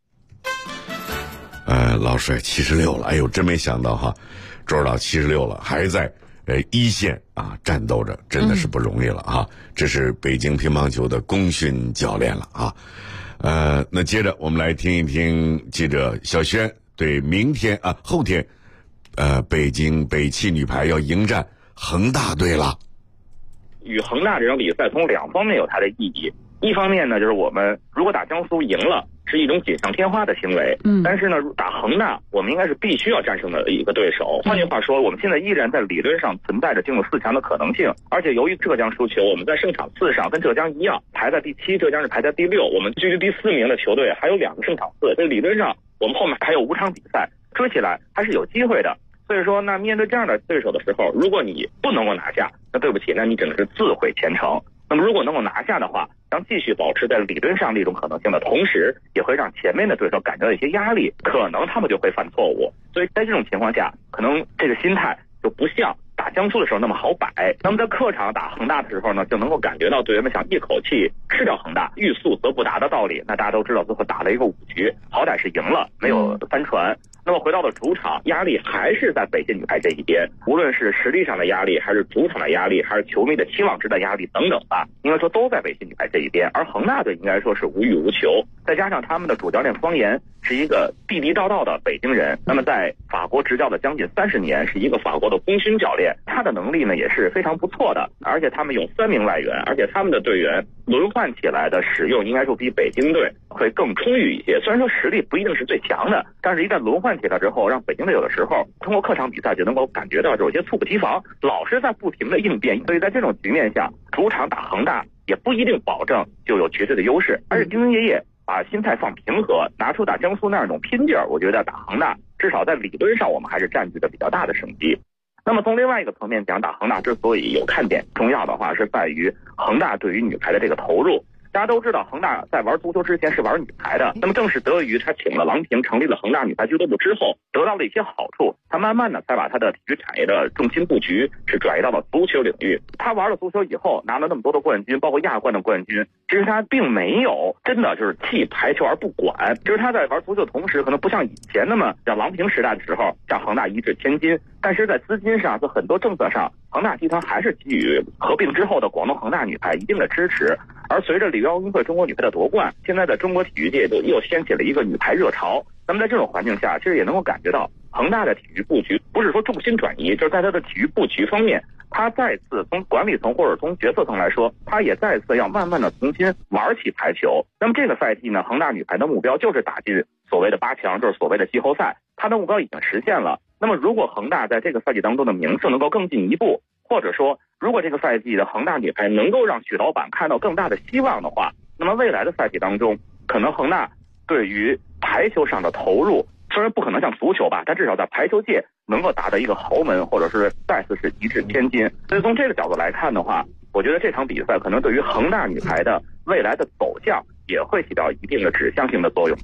老帅76了，哎呦，真没想到哈，周指导76了，还在一线啊战斗着，真的是不容易了哈。这是北京乒乓球的功勋教练了啊。那接着我们来听一听记者小轩对明天啊后天，北京北汽女排要迎战恒大队了。 与恒大这场比赛从两方面有它的意义，一方面呢就是我们如果打江苏赢了是一种锦上添花的行为，但是呢打恒大我们应该是必须要战胜的一个对手。换句话说，我们现在依然在理论上存在着进入4强的可能性，而且由于浙江输球，我们在胜场次上跟浙江一样排在第7，浙江是排在第6，我们距离第4名的球队还有2个胜场次，这理论上我们后面还有5场比赛，追起来还是有机会的。所以说那面对这样的对手的时候，如果你不能够拿下，那对不起，那你只能是自毁前程。那么如果能够拿下的话，将继续保持在理论上的一种可能性的同时，也会让前面的对手感觉到一些压力，可能他们就会犯错误。所以在这种情况下，可能这个心态就不像打江苏的时候那么好摆。那么在客场打恒大的时候呢，就能够感觉到队员们想一口气吃掉恒大，欲速则不达的道理。那大家都知道，最后打了一个5局，好歹是赢了，没有翻船。那么回到了主场，压力还是在北京女排这一边，无论是实力上的压力，还是主场的压力，还是球迷的期望值的压力等等吧，应该说都在北京女排这一边。而恒大队应该说是无欲无求，再加上他们的主教练方言是一个地地道道的北京人，那么在法国执教的将近30年，是一个法国的功勋教练，他的能力呢也是非常不错的，而且他们有3名外援，而且他们的队员轮换起来的使用应该说比北京队会更充裕一些。虽然说实力不一定是最强的，但是一旦轮换起来之后，让北京队有的时候通过客场比赛就能够感觉到有些猝不及防，老是在不停的应变。所以在这种局面下，主场打恒大也不一定保证就有绝对的优势。而且丁丁爷爷把心态放平和，拿出打江苏那种拼劲儿，我觉得打恒大至少在理论上我们还是占据着比较大的胜机。那么从另外一个层面讲，打恒大之所以有看点，重要的话是在于恒大对于女排的这个投入。大家都知道，恒大在玩足球之前是玩女排的，那么正是得益于他请了郎平，成立了恒大女排俱乐部之后，得到了一些好处，他慢慢的才把他的体育产业的重心布局是转移到了足球领域。他玩了足球以后，拿了那么多的冠军，包括亚冠的冠军，其实他并没有真的就是弃排球而不管，就是他在玩足球的同时，可能不像以前那么像郎平时代的时候像恒大一掷千金，但是在资金上和很多政策上，恒大集团还是给予合并之后的广东恒大女排一定的支持。而随着里约奥运会中国女排的夺冠，现在在中国体育界又掀起了一个女排热潮。那么在这种环境下，其实也能够感觉到恒大的体育布局不是说重心转移，就是在它的体育布局方面，它再次从管理层或者从决策层来说，它也再次要慢慢的重新玩起排球。那么这个赛季呢，恒大女排的目标就是打进所谓的8强，就是所谓的季后赛，它的目标已经实现了。那么如果恒大在这个赛季当中的名次能够更进一步，或者说如果这个赛季的恒大女排能够让许老板看到更大的希望的话，那么未来的赛季当中，可能恒大对于排球上的投入虽然不可能像足球吧，但至少在排球界能够达到一个豪门，或者是再次是一掷千金。所以从这个角度来看的话，我觉得这场比赛可能对于恒大女排的未来的走向也会起到一定的指向性的作用。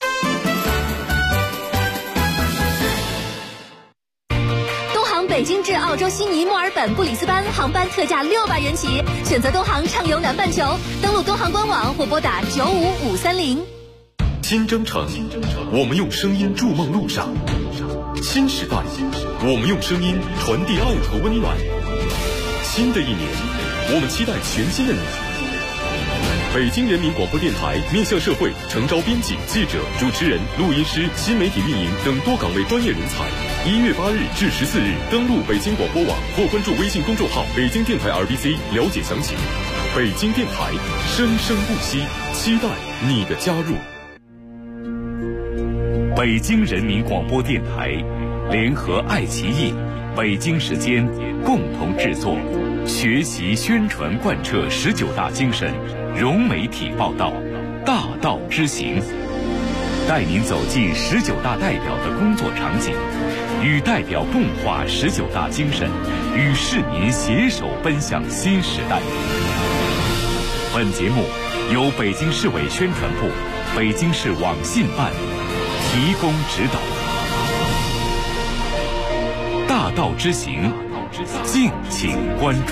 北京至澳洲悉尼、墨尔本、布里斯班航班特价600元起，选择东航畅游南半球，登录东航官网或拨打95530。 新征程，我们用声音筑梦路上；新时代，我们用声音传递爱和温暖。新的一年，我们期待全新的你。北京人民广播电台面向社会诚招编辑、记者、主持人、录音师、新媒体运营等多岗位专业人才。1月8日至14日，登录北京广播网或关注微信公众号北京电台 RBC 了解详情。北京电台生生不息，期待你的加入。 北京人民广播电台联合爱奇艺、北京时间共同制作，学习宣传贯彻19大精神，融媒体报道，大道之行。 带您走进19大代表的工作场景，与代表共话19大精神，与市民携手奔向新时代。本节目由北京市委宣传部、北京市网信办提供指导。大道之行，敬请关注。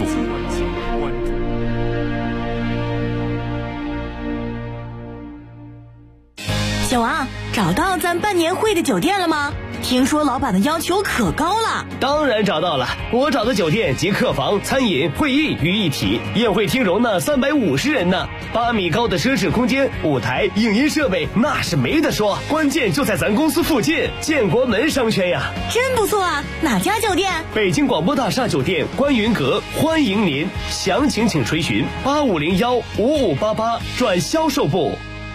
小王，找到咱办年会的酒店了吗？听说老板的要求可高了。 当然找到了，我找的酒店集客房、餐饮、会议于一体，宴会厅容纳350人呢，8米高的奢侈空间，舞台、影音设备那是没得说，关键就在咱公司附近，建国门商圈呀。 真不错啊，哪家酒店？ 北京广播大厦酒店观云阁，欢迎您，详情请垂询8501-5588转销售部。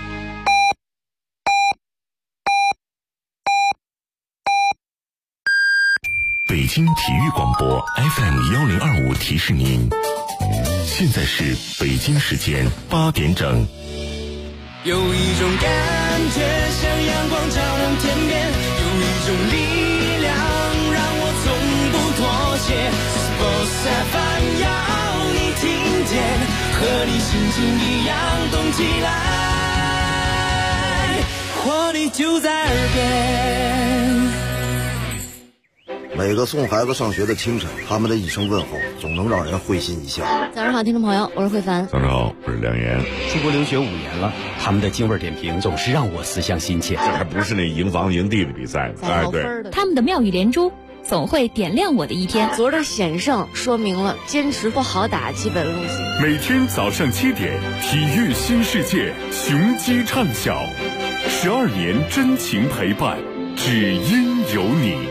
北京体育广播 FM1025提示您，现在是北京时间8点整。 有一种感觉像阳光照亮天边，有一种力量让我从不妥协。Sports FM 要你听见，和你心情一样动起来，活力就在耳边。 每个送孩子上学的清晨，他们的一声问候总能让人会心一笑。 早上好，听众朋友，我是慧凡。 早上好，我是梁岩。 出国留学5年了，他们的京味点评总是让我思乡心切。 这还不是那营房营地的比赛， 哎，对， 他们的妙语连珠总会点亮我的一天。 昨儿的险胜说明了坚持不好打基本路线。 每天早上7点，体育新世界，雄鸡唱晓，12年真情陪伴，只因有你。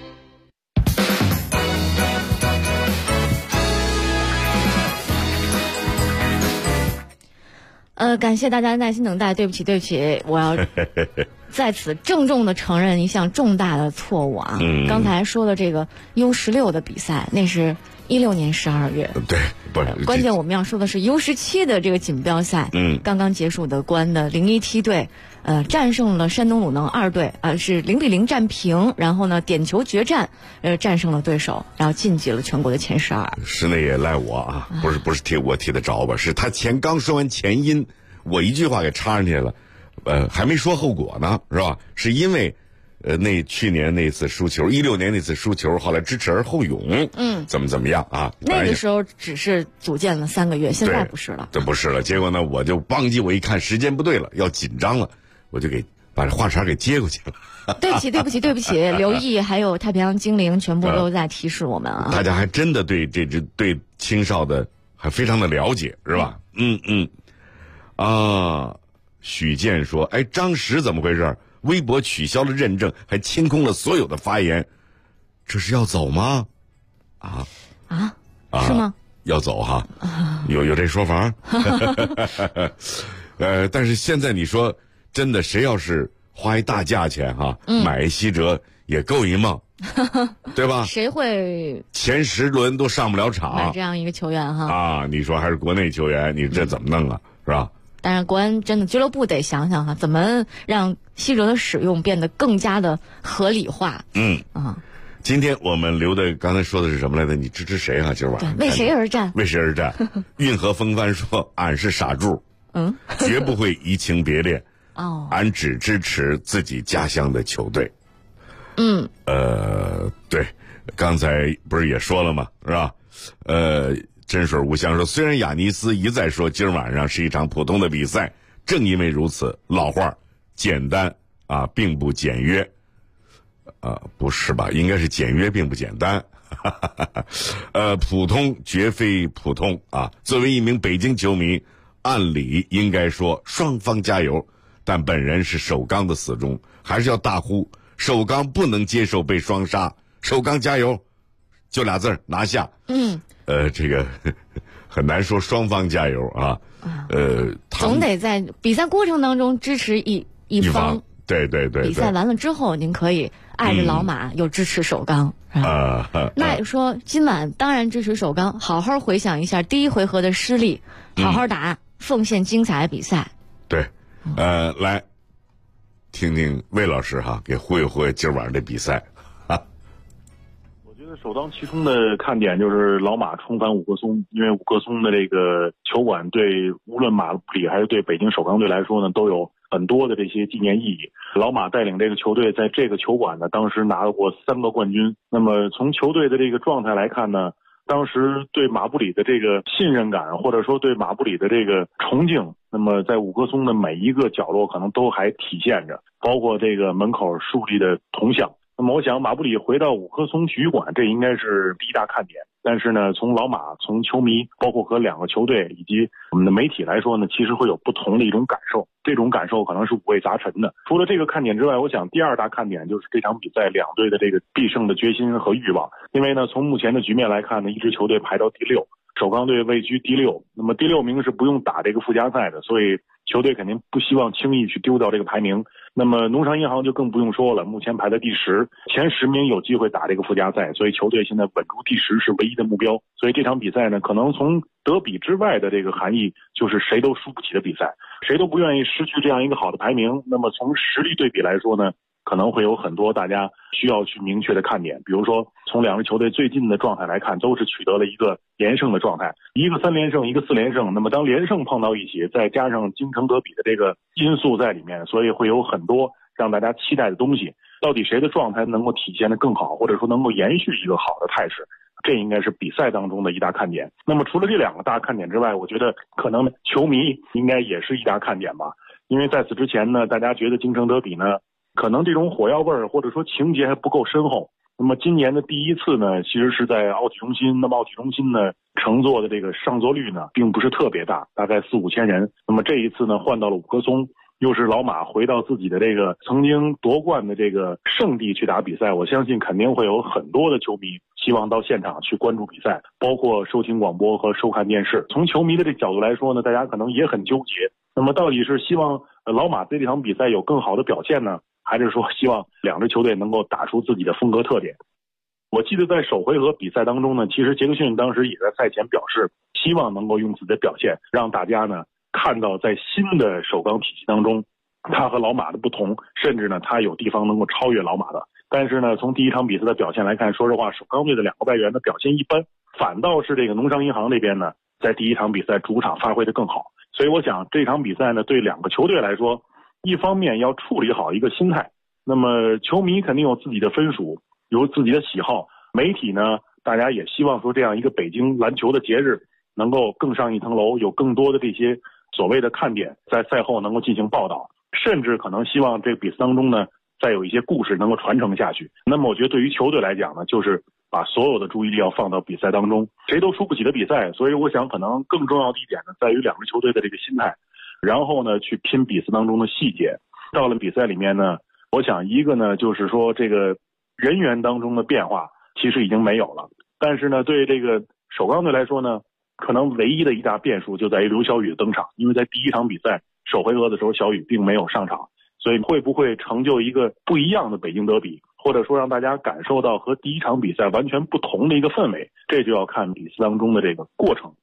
感谢大家的耐心等待。对不起，我要在此郑重的承认一项重大的错误啊！刚才说的这个 U16的比赛，那是16年12月。 对，不是。 关键我们要说的是 U17的这个锦标赛，刚刚结束的国安的01梯队，战胜了山东鲁能2队，是0-0战平，然后呢点球决战，战胜了对手，然后晋级了全国的前12。 是那也赖我啊，不是我替他着吧，是他刚说完前因。我一句话给插上去了，还没说后果呢，是吧？是因为，去年那次输球，16年那次输球，后来知耻而后勇，怎么样啊？ 那个时候只是组建了3个月，现在不是了。 这不是了，结果呢，我就忘记，我一看时间不对了，要紧张了，我就把这话茬给接过去了。 对不起，刘毅还有太平洋精灵全部都在提示我们啊。 大家还真的对对青少的还非常的了解，是吧？许健说：“哎，张石怎么回事？微博取消了认证，还清空了所有的发言，这是要走吗？ 是吗？ 要走哈？有这说法？但是现在你说，真的，谁要是花一大价钱买一西哲也够一梦，对吧？ 谁会前10轮都上不了场买这样一个球员哈？ 你说还是国内球员，你这怎么弄啊？是吧？” 当然，国安真的俱乐部得想想怎么让西哲的使用变得更加的合理化。 今天我们留的刚才说的是什么来着？你支持谁啊？今晚上为谁而战？ 为谁而战？运河风帆说：“俺是傻柱，绝不会移情别恋。俺只支持自己家乡的球队。”对，刚才不是也说了吗？是吧？真水无香说，虽然雅尼斯一再说今儿晚上是一场普通的比赛，正因为如此，老话简单并不简约，不是吧？应该是简约并不简单。普通绝非普通啊！作为一名北京球迷，按理应该说双方加油，但本人是首钢的死忠，还是要大呼首钢不能接受被双杀，首钢加油，就俩字儿拿下。这个很难说双方加油啊。 总得在比赛过程当中支持一方。 对。 比赛完了之后，您可以爱着老马，又支持首钢。那也说今晚当然支持首钢，好好回想一下第1回合的失利，好好打，奉献精彩比赛。 对，来听听魏老师哈，给忽悠忽悠今晚上的比赛啊。 我觉得首当其冲的看点就是老马重返五棵松，因为五棵松的这个球馆对无论马布里还是对北京首钢队来说呢，都有很多的这些纪念意义。老马带领这个球队在这个球馆呢，当时拿过3个冠军。那么从球队的这个状态来看呢，当时对马布里的这个信任感，或者说对马布里的这个崇敬，那么在五棵松的每一个角落可能都还体现着，包括这个门口树立的铜像。那么我想马布里回到五棵松体育馆，这应该是第一大看点。但是呢，从老马、从球迷，包括和2个球队以及我们的媒体来说呢，其实会有不同的一种感受。这种感受可能是五味杂陈的。除了这个看点之外，我想第2大看点就是这场比赛2队的这个必胜的决心和欲望。因为呢，从目前的局面来看呢，一支球队排到第6，首钢队位居第6，那么第6名是不用打这个附加赛的，所以球队肯定不希望轻易去丢掉这个排名。那么农商银行就更不用说了，目前排在第10，前10名有机会打这个附加赛，所以球队现在稳住第10是唯一的目标。所以这场比赛呢，可能从德比之外的这个含义就是谁都输不起的比赛，谁都不愿意失去这样一个好的排名。那么从实力对比来说呢，可能会有很多大家需要去明确的看点。比如说从2支球队最近的状态来看，都是取得了一个连胜的状态，一个3连胜，一个4连胜。那么当连胜碰到一起，再加上京城德比的这个因素在里面，所以会有很多让大家期待的东西。到底谁的状态能够体现得更好，或者说能够延续一个好的态势，这应该是比赛当中的一大看点。那么除了这2个大看点之外，我觉得可能球迷应该也是一大看点吧。因为在此之前呢，大家觉得京城德比呢，可能这种火药味儿或者说情节还不够深厚。那么今年的第一次呢，其实是在奥体中心。那么奥体中心呢，乘坐的这个上座率呢，并不是特别大，大概4-5千人。那么这一次呢，换到了五棵松，又是老马回到自己的这个曾经夺冠的这个圣地去打比赛，我相信肯定会有很多的球迷希望到现场去关注比赛，包括收听广播和收看电视。从球迷的这角度来说呢，大家可能也很纠结。那么到底是希望老马在这场比赛有更好的表现呢，还是说希望2支球队能够打出自己的风格特点？我记得在首回合比赛当中呢，其实杰克逊当时也在赛前表示，希望能够用自己的表现让大家呢看到在新的首钢体系当中他和老马的不同，甚至呢他有地方能够超越老马的。但是呢，从第一场比赛的表现来看，说实话，首钢队的2个外援的表现一般，反倒是这个农商银行这边呢，在第一场比赛主场发挥的更好。所以我想这场比赛呢，对2个球队来说，一方面要处理好一个心态，那么球迷肯定有自己的分数，有自己的喜好，媒体呢，大家也希望说这样一个北京篮球的节日能够更上一层楼，有更多的这些所谓的看点在赛后能够进行报道，甚至可能希望这个比赛当中呢，再有一些故事能够传承下去。那么我觉得对于球队来讲呢，就是把所有的注意力要放到比赛当中，谁都输不起的比赛。所以我想可能更重要的一点呢，在于2支球队的这个心态，然后呢去拼比赛当中的细节。到了比赛里面呢，我想一个呢就是说这个人员当中的变化其实已经没有了，但是呢对这个首钢队来说呢，可能唯一的一大变数就在于刘晓宇的登场。因为在第一场比赛首回合的时候，小宇并没有上场，所以会不会成就一个不一样的北京德比，或者说让大家感受到和第一场比赛完全不同的一个氛围，这就要看比赛当中的这个过程。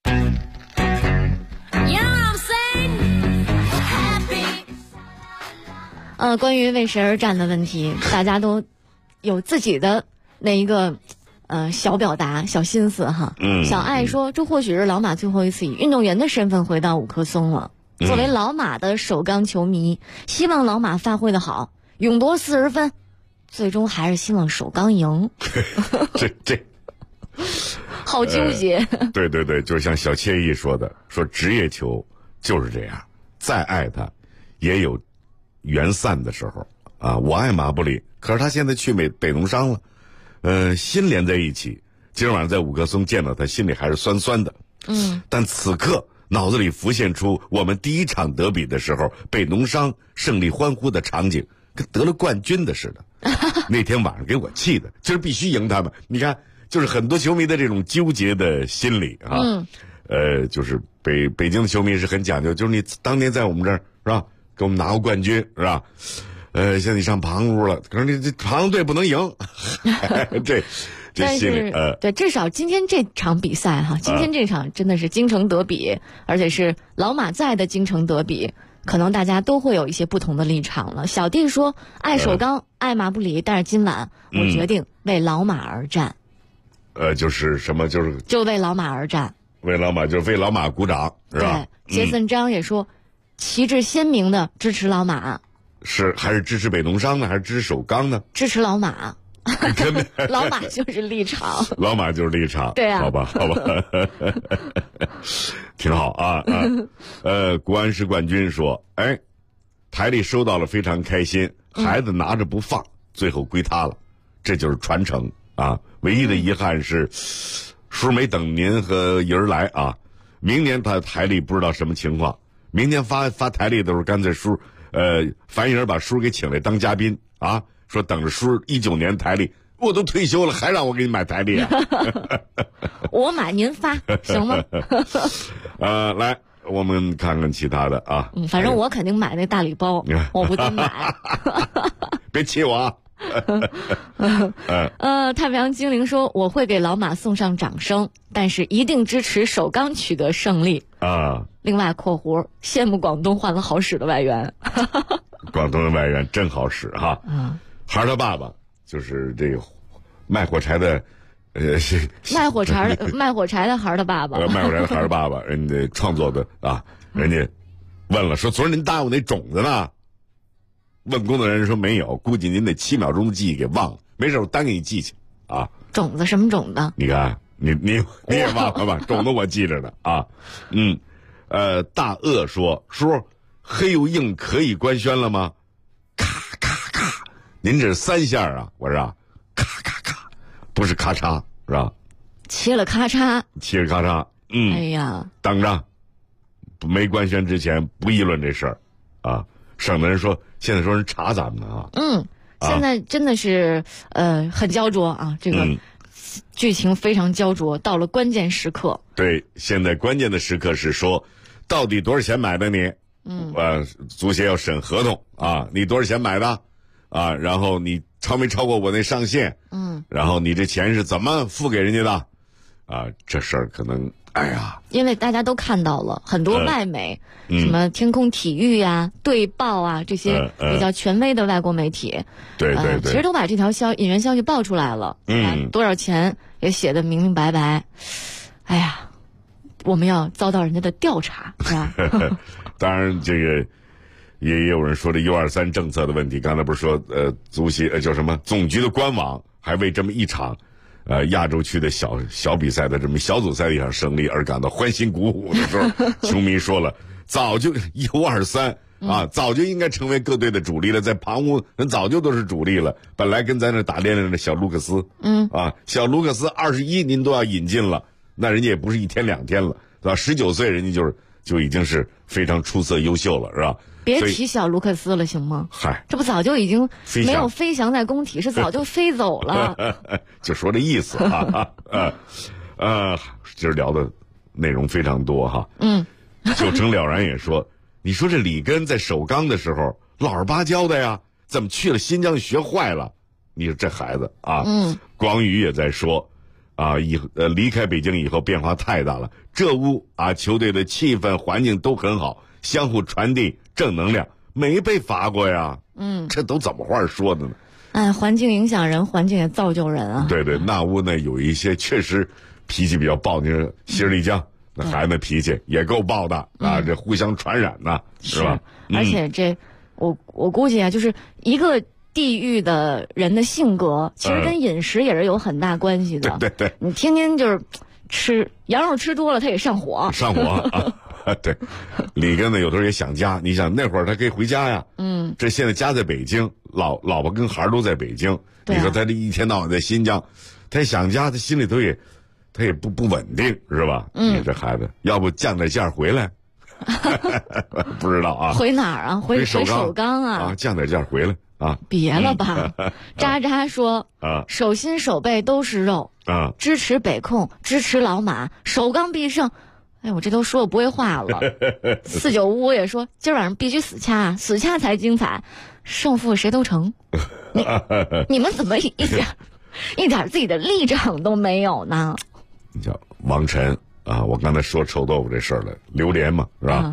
关于为谁而战的问题，大家都有自己的那一个小表达、小心思哈。小爱说，这或许是老马最后一次以运动员的身份回到五棵松了。作为老马的首钢球迷，希望老马发挥的好，勇夺40分，最终还是希望首钢赢。 这好纠结。 对对对，就像小惬意说的，说职业球就是这样，再爱他也有缘散的时候啊。我爱马布里，可是他现在去北农商了，心连在一起。今儿晚上在五棵松见到他，心里还是酸酸的。但此刻脑子里浮现出我们第一场德比的时候，北农商胜利欢呼的场景，跟得了冠军的似的。那天晚上给我气的，今儿必须赢他们。你看，就是很多球迷的这种纠结的心理啊。就是北京的球迷是很讲究，就是你当年在我们这儿是吧，给我们拿过冠军是吧？现在你上旁屋了，可是你这旁队不能赢，这心里对，至少今天这场比赛哈，今天这场真的是京城德比，而且是老马在的京城德比， 可能大家都会有一些不同的立场了。小弟说爱首钢，爱马不离，但是今晚我决定为老马而战。 就是什么？就为老马而战。 为老马，就是为老马鼓掌，是吧？ 对，杰森张也说，旗帜鲜明的支持老马。 是还是支持北农商呢？还是支持首钢呢？ 支持老马。老马就是立场。 老马就是立场。 对啊。 好吧。挺好啊。国安是冠军说，台历收到了非常开心，孩子拿着不放，最后归他了，这就是传承啊。唯一的遗憾是叔没等您和姨儿来啊，明年他台历不知道什么情况，明年发台历的时候干脆叔樊姨儿把叔给请来当嘉宾啊，说等着叔19年台历，我都退休了还让我给你买台历啊。 我买您发行吗？ 来我们看看其他的啊。 反正我肯定买那大礼包，我不得买。 别气我啊。 太平洋精灵说，我会给老马送上掌声，但是一定支持首钢取得胜利啊。 另外括弧羡慕广东换了好使的外援。 广东的外援真好使哈。孩儿他爸爸就是这个卖火柴的卖火柴的孩儿的爸爸。 卖火柴的孩儿爸爸，人家创作的啊，人家问了说，昨儿您答应那种子呢？问工作人员说没有，估计您那7秒钟的记忆给忘了，没事我单给你记去啊。 种子什么种的？ 你看你也忘了吧？种子我记着呢啊。大鳄说，叔黑又硬可以官宣了吗？咔咔咔，您这是3下啊？我说啊，咔咔咔，不是咔嚓是吧？ 切了咔嚓。 哎呀， 等着，没官宣之前不议论这事儿啊。省得人说，现在说人查咱们呢啊。 现在真的是很焦灼啊，这个剧情非常焦灼，到了关键时刻。 对，现在关键的时刻是说，到底多少钱买的你？足协要审合同啊，你多少钱买的啊？然后你超没超过我那上限？然后你这钱是怎么付给人家的？啊，这事儿可能。 因为大家都看到了很多外媒，什么天空体育啊、队报啊这些比较权威的外国媒体， 对， 其实都把这条引援消息爆出来了，多少钱也写得明明白白。哎呀，我们要遭到人家的调查，是吧？ 当然，这个也有人说这U23政策的问题。刚才不是说足协叫什么总局的官网还为这么一场。亚洲区的小比赛的这么小组赛的一场胜利而感到欢欣鼓舞的时候，球迷说了，早就U23啊，早就应该成为各队的主力了，在旁屋人早就都是主力了。本来跟咱这打练练的小卢克斯，小卢克斯21您都要引进了，那人家也不是1天2天了，对吧？19岁人家就已经是非常出色优秀了，是吧？ 别提小卢克斯了，行吗？ 嗨， 这不早就已经没有飞翔在工体，是早就飞走了。 就说这意思啊。今儿聊的内容非常多哈。九成了然也说，你说这里根在首钢的时候老实巴交的呀，怎么去了新疆学坏了？你说这孩子啊。广宇也在说，啊，离开北京以后变化太大了。这屋啊，球队的气氛环境都很好，相互传递正能量，没被罚过呀。这都怎么话说的呢？ 环境影响人，环境也造就人啊。 对，那屋呢有一些确实脾气比较暴，你说希尔丽江那孩子脾气也够暴的啊，这互相传染呐，是吧？ 而且这我估计啊，就是一个地域的人的性格，其实跟饮食也是有很大关系的。 对， 你天天就是吃羊肉吃多了，他也上火。 啊，对，里根呢有时候也想家。你想那会儿他可以回家呀，这现在家在北京，老婆跟孩儿都在北京。你说他这一天到晚在新疆，他想家，他心里头他也不稳定，是吧？你这孩子，要不降点价回来？不知道啊。 回哪儿啊？回首钢啊？ 降点价回来啊？ 别了吧。渣渣说手心手背都是肉啊， 支持北控，支持老马，首钢必胜。哎，我这都说我不会话了。495也说今儿晚上必须死掐才精彩，胜负谁都成。你们怎么一点自己的立场都没有呢？ 你叫王晨啊，我刚才说臭豆腐这事儿了，榴莲嘛，是吧？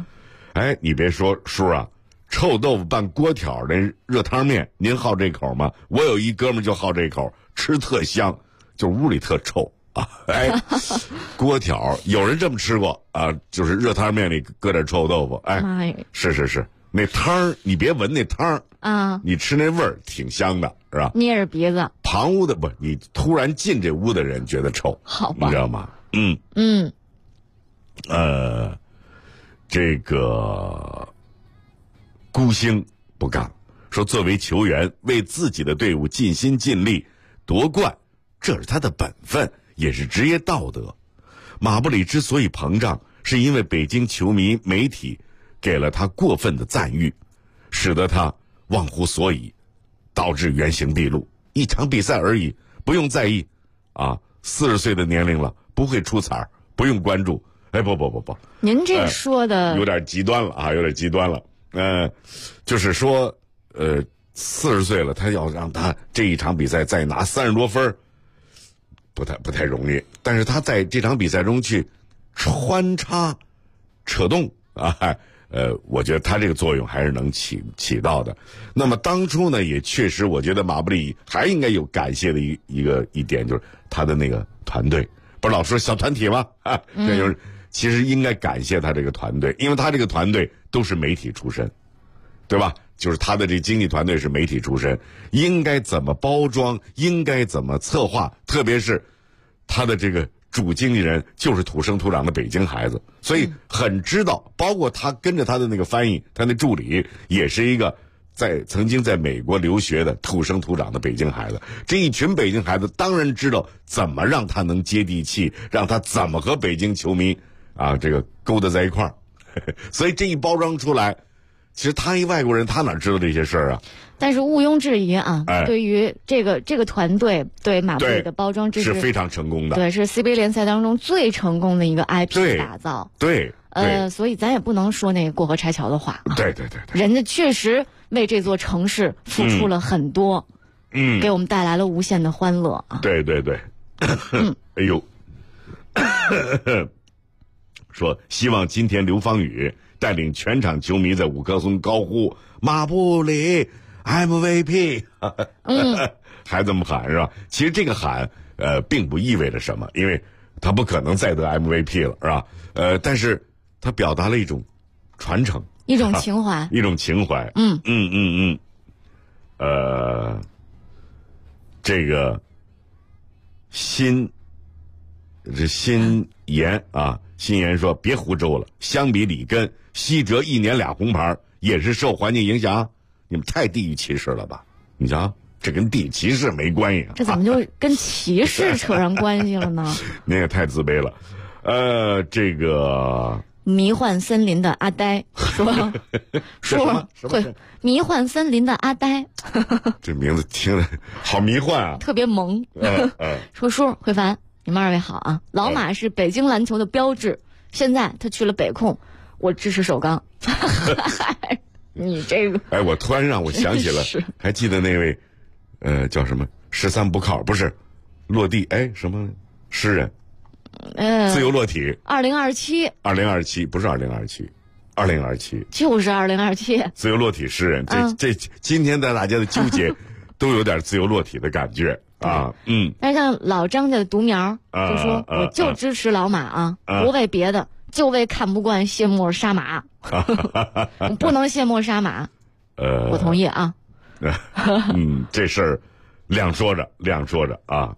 哎，你别说，叔啊，臭豆腐拌锅条的热汤面，您好这口吗？我有一哥们就好这口，吃特香，就屋里特臭啊。哎，锅条有人这么吃过啊，就是热汤面里搁点臭豆腐。哎， 妈呀， 是，那汤你别闻那汤啊， 你吃那味儿挺香的，是吧？ 捏着鼻子。 旁屋的不，你突然进这屋的人觉得臭， 好吧？ 你知道吗？这个孤星不干，说作为球员为自己的队伍尽心尽力夺冠，这是他的本分，也是职业道德。马布里之所以膨胀，是因为北京球迷媒体给了他过分的赞誉，使得他忘乎所以，导致原形毕露。一场比赛而已，不用在意啊，40岁的年龄了，不会出彩，不用关注。哎，不， 您这说的、 有点极端了啊，有点极端了。就是说，40岁了，他要让他这一场比赛再拿30多分，不太容易。但是他在这场比赛中去穿插、扯动啊，我觉得他这个作用还是能起到的。那么当初呢，也确实，我觉得马布里还应该有感谢的一点，就是他的那个团队，不是老说小团体吗？啊，这就是。其实应该感谢他这个团队，因为他这个团队都是媒体出身，对吧？就是他的这经纪团队是媒体出身，应该怎么包装，应该怎么策划，特别是他的这个主经纪人就是土生土长的北京孩子，所以很知道，包括他跟着他的那个翻译，他那助理也是一个曾经在美国留学的土生土长的北京孩子。这一群北京孩子当然知道怎么让他能接地气，让他怎么和北京球迷啊，这个勾搭在一块儿，所以这一包装出来，其实他一外国人，他哪知道这些事儿啊？ 但是毋庸置疑啊，对于这个团队对马布里的包装，这是非常成功的， 对，是 CBA 联赛当中最成功的一个 IP 打造。 对， 所以咱也不能说那个过河拆桥的话啊。 对， 人家确实为这座城市付出了很多，给我们带来了无限的欢乐啊。 对，哎呦。说希望今天刘芳雨带领全场球迷在五棵松高呼马布里 MVP， 还这么喊是吧？其实这个喊并不意味着什么，因为他不可能再得 MVP 了是吧？但是他表达了一种传承， 一种情怀， 一种情怀。这个新言啊。新言说：“别胡诌了，相比里根，西哲1年2红牌，也是受环境影响。你们太地域歧视了吧？你瞧，这跟地域歧视没关系。 这怎么就跟歧视扯上关系了呢？ 您也太自卑了。这个迷幻森林的阿呆说会迷幻森林的阿呆， 这名字听着好迷幻啊， 特别萌。说叔慧凡。”你们2位好啊！老马是北京篮球的标志，现在他去了北控，我支持首钢。你这个， 哎，我突然让我想起了，还记得那位，叫什么13不靠，不是落地，哎，什么诗人？自由落体。2027不是2027， 就是2027。 自由落体诗人，这今天的大家的纠结，都有点自由落体的感觉。 但像老张家的独苗就说，我就支持老马啊，不为别的，就为看不惯谢幕杀马，我不能谢幕杀马。我同意啊。 这事儿两说着啊。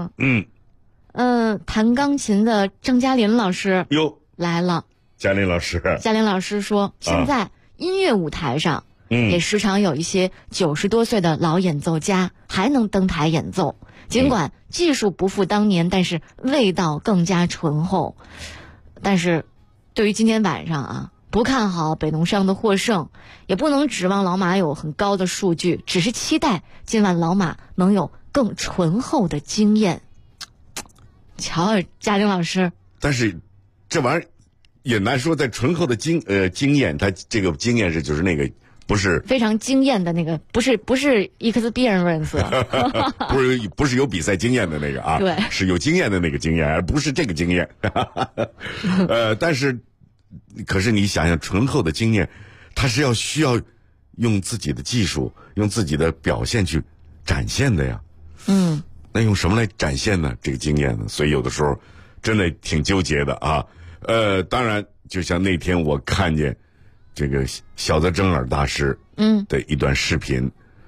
弹钢琴的郑嘉林老师哟来了。 嘉林老师说，现在音乐舞台上。也时常有一些90多岁的老演奏家还能登台演奏，尽管技术不复当年，但是味道更加醇厚。但是对于今天晚上啊，不看好北农商的获胜，也不能指望老马有很高的数据，只是期待今晚老马能有更醇厚的经验。瞧，嘉玲老师， 但是这玩意儿也难说，在醇厚的经验，他这个经验是就是那个。不是非常惊艳的那个，不是 experience， 不是有比赛经验的那个啊， 对， 是有经验的那个经验，而不是这个经验。但是可是你想想，醇厚的经验，它是需要用自己的技术，用自己的表现去展现的呀。那用什么来展现呢？这个经验呢？所以有的时候真的挺纠结的啊。当然，就像那天我看见这个小泽征尔大师的一段视频，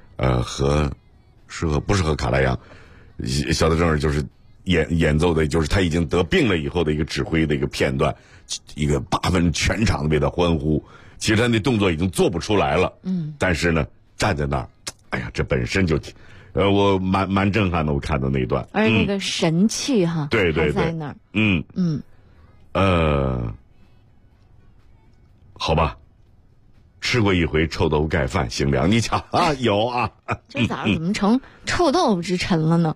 不是和卡拉扬，小泽征尔就是演奏的，就是他已经得病了以后的一个指挥的一个片段，一个8分全场为他欢呼。其实他那动作已经做不出来了，但是呢，站在那儿，哎呀，这本身就。我蛮震撼的，我看到那一段， 而那个神气哈， 对， 在那儿，好吧，吃过一回臭豆腐盖饭，姓梁，你瞧啊，有啊， 这早上怎么成臭豆腐之臣了呢？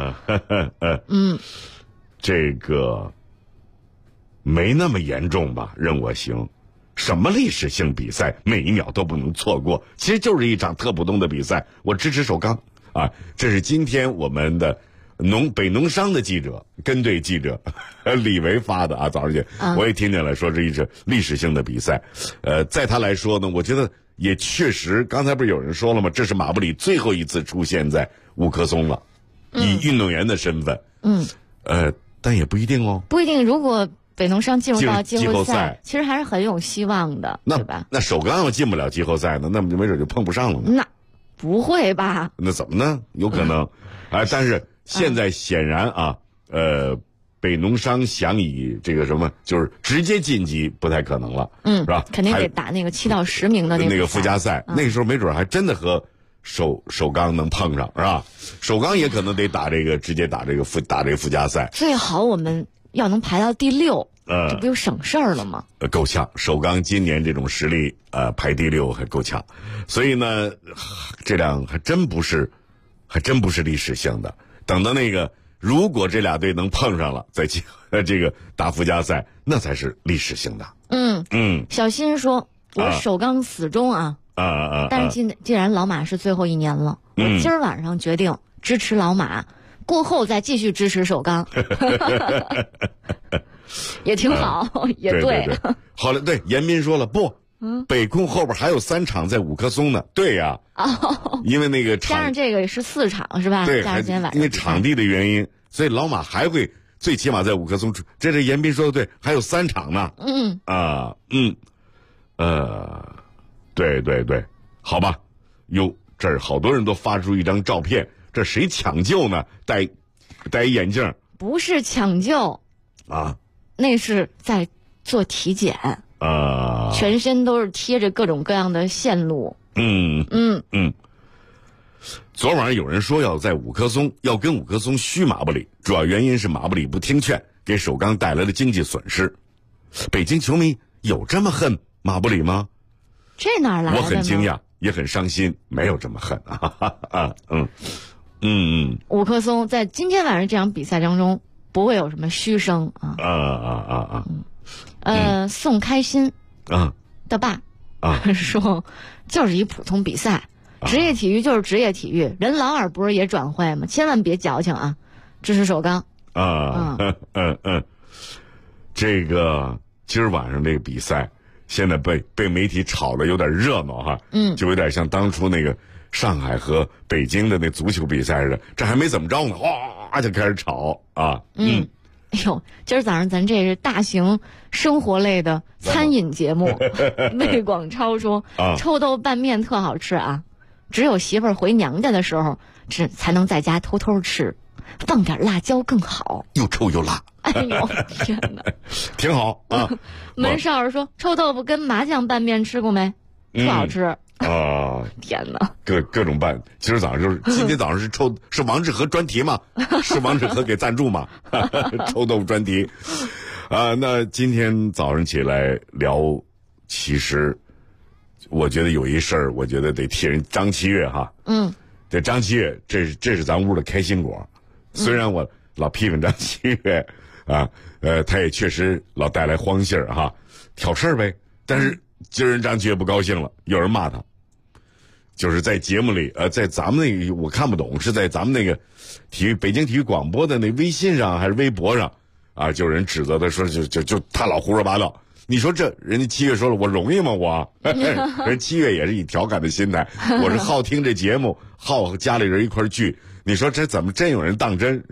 这个没那么严重吧？任我行。什么历史性比赛，每一秒都不能错过，其实就是一场特普通的比赛。我支持首钢。这是今天我们的北农商的记者跟队记者李维发的啊，早上去我也听见了，说是一场历史性的比赛。在他来说呢，我觉得也确实，刚才不是有人说了吗？这是马布里最后一次出现在五棵松了，以运动员的身份。但也不一定哦， 不一定。如果北农商进入到季后赛，其实还是很有希望的，对吧？ 那首钢要进不了季后赛呢，那没准就碰不上了呢。 那不会吧？ 那怎么呢？有可能，但是现在显然北农商想以这个什么，就是直接晋级不太可能了，是吧？ 肯定得打那个7到10名的那个附加赛，那个时候没准还真的和首钢能碰上，是吧？首钢也可能得直接打这个附加赛。 最好我们要能排到第6，这不就省事儿了吗？ 够呛，首钢今年这种实力，排第6还够呛。所以呢，这俩还真不是历史性的。等到如果这俩队能碰上了，在这个打附加赛，那才是历史性的。 小新说，我首钢死忠啊。但是既然老马是最后一年了，我今儿晚上决定支持老马，过后再继续支持首钢。也挺好，也对。 好了，对，严斌说了不，北控后边还有3场在五棵松呢。对呀，因为那个加上这个是4场是吧？ 对， 加上今天晚上因为场地的原因，所以老马还会最起码在五棵松。这是严斌说的对，还有3场呢。对，好吧。哟，这儿好多人都发出一张照片，这谁抢救呢？戴眼镜？ 不是抢救啊， 那是在做体检啊，全身都是贴着各种各样的线路。 昨晚有人说要跟五棵松续马布里，主要原因是马布里不听劝，给首钢带来了经济损失。北京球迷有这么恨马布里吗？ 这哪来的呢？ 我很惊讶，也很伤心，没有这么恨啊！ 五棵松在今天晚上这场比赛当中不会有什么嘘声啊。宋开心的爸说，就是一普通比赛，职业体育就是职业体育，人老二不是也转会吗？千万别矫情啊！支持首钢这个今儿晚上这个比赛。现在被媒体炒得有点热闹哈，就有点像当初那个上海和北京的那足球比赛似的，这还没怎么着呢，哗就开始炒啊。 哎呦，今儿早上咱这是大型生活类的餐饮节目，魏广超说，臭豆拌面特好吃啊，只有媳妇儿回娘家的时候才能在家偷偷吃，放点辣椒更好， 又臭又辣。 哎呦天哪， 挺好啊！ 门少儿说，臭豆腐跟麻酱拌面吃过没？特好吃啊！天哪， 各种拌。今儿早上今天早上是王致和专题嘛？是王致和给赞助嘛？臭豆腐专题那今天早上起来聊，其实我觉得有一事儿，我觉得得替人张七月哈。这张七月，这是咱屋的开心果。虽然我老批评张七月他也确实老带来荒信儿哈，挑事儿呗。但是今儿张七月不高兴了，有人骂他，就是在节目里在咱们那个我看不懂，是在咱们那个北京体育广播的那微信上还是微博上就有人指责他说就他老胡说八道。 你说这人家7月说了，我容易吗？我人7月也是以调侃的心态，我是好听这节目，好和家里人一块聚。你说这怎么真有人当真？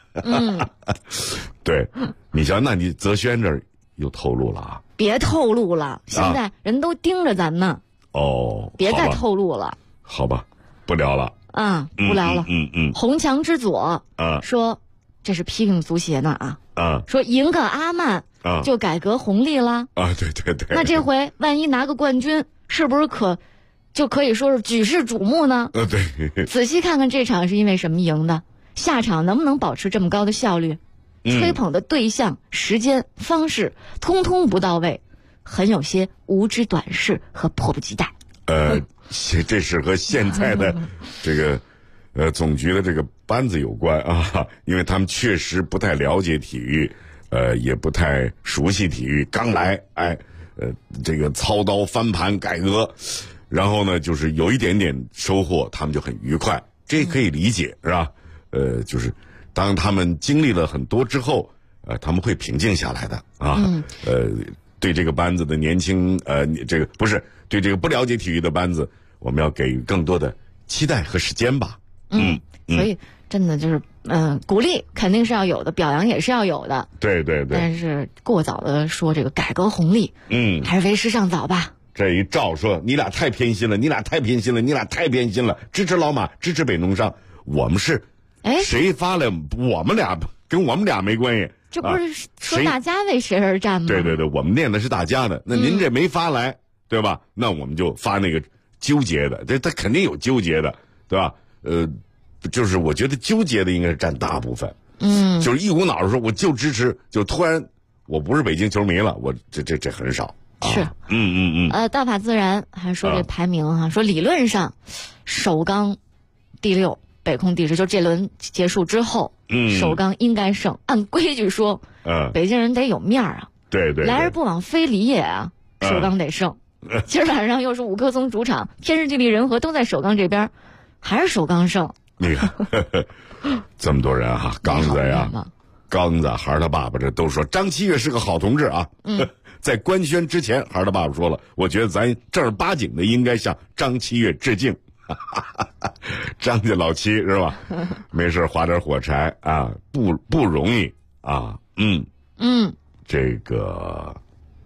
对，你瞧，那你泽轩这儿又透露了啊？ 别透露了，现在人都盯着咱呢。 哦， 别再透露了。 好吧，不聊了。 啊，不聊了。红墙之左说这是批评足协呢说赢个阿曼就改革红利了对对对。 那这回万一拿个冠军，是不是就可以说是举世瞩目呢？ 对。 仔细看看这场是因为什么赢的，下场能不能保持这么高的效率？吹捧的对象、时间、方式，通通不到位，很有些无知短视和迫不及待。 这是和现在的这个总局的这个班子有关啊，因为他们确实不太了解体育，也不太熟悉体育，刚来，这个操刀翻盘改革，然后呢，就是有一点点收获，他们就很愉快，这可以理解，是吧？就是当他们经历了很多之后，他们会平静下来的啊。对这个班子的年轻，这个不是对这个不了解体育的班子，我们要给予更多的期待和时间吧。 所以真的就是鼓励肯定是要有的，表扬也是要有的。 对对对。 但是过早的说这个改革红利，还是为时尚早吧。 这一照说你俩太偏心了，你俩太偏心了，你俩太偏心了，支持老马，支持北农商，我们是，谁发了，我们俩跟我们俩没关系。 这不是说大家为谁而战吗？ 对对对，我们念的是大家的，那您这没发来，对吧？那我们就发那个纠结的，他肯定有纠结的，对吧？就是我觉得纠结的应该是占大部分，就是一股脑的说我就支持，就突然我不是北京球迷了，我这很少。 是，大法自然还说这排名说理论上，首钢第6，北控第10，就这轮结束之后，首钢应该胜。按规矩说，北京人得有面儿啊， 对对， 来而不往非礼也啊，首钢得胜。今儿晚上又是五棵松主场，天时地利人和都在首钢这边，还是首钢胜。 你看，这么多人哈，刚子呀，刚子，孩儿他爸爸这都说张七岳是个好同志啊。在官宣之前，孩儿他爸爸说了，我觉得咱正儿八经的应该向张七岳致敬。张家老七是吧？没事划点火柴啊，不容易啊。这个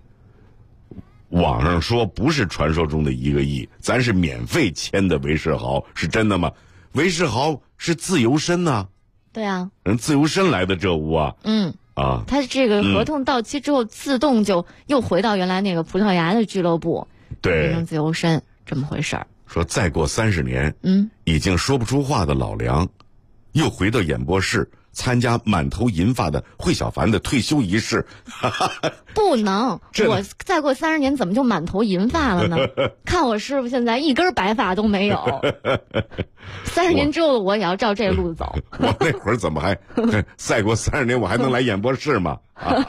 网上说不是传说中的1个亿，咱是免费签的韦世豪，是真的吗？韦世豪是自由身呐。 对啊， 人自由身来的这屋啊。 他这个合同到期之后，自动就又回到原来那个葡萄牙的俱乐部， 对， 变成自由身，这么回事儿。 说再过30年，已经说不出话的老梁，又回到演播室参加满头银发的惠小凡的退休仪式。 不能，我再过30年怎么就满头银发了呢？看我师傅现在一根白发都没有。30年之后的我也要照这路子走。 我那会儿怎么还再过30年我还能来演播室吗？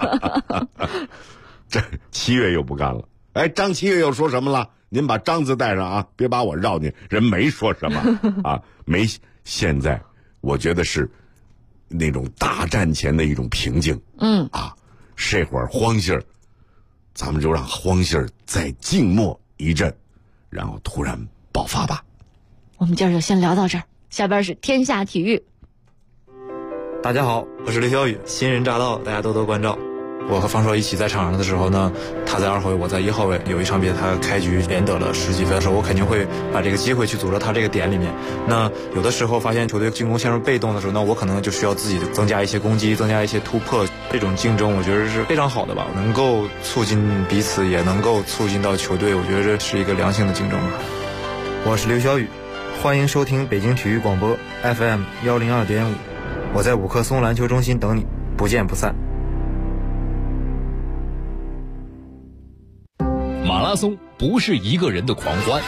这7月又不干了。张7月又说什么了？您把张字带上啊，别把我绕进。人没说什么啊，没。现在我觉得是那种大战前的一种平静。这会儿荒信儿，咱们就让荒信儿再静默一阵，然后突然爆发吧。 我们今儿就先聊到这儿，下边是天下体育。 大家好，我是刘晓宇，新人乍到，大家多多关照。我和方硕一起在场上的时候呢，他在2号位，我在1号位。有一场比赛他开局连得了10几分的时候，我肯定会把这个机会去组织他这个点里面。那有的时候发现球队进攻陷入被动的时候，那我可能就需要自己增加一些攻击，增加一些突破。这种竞争我觉得是非常好的吧，能够促进彼此，也能够促进到球队，我觉得这是一个良性的竞争吧。我是刘晓宇，欢迎收听北京体育广播 FM 102.5，我在五棵松篮球中心等你，不见不散。 马拉松不是一个人的狂欢，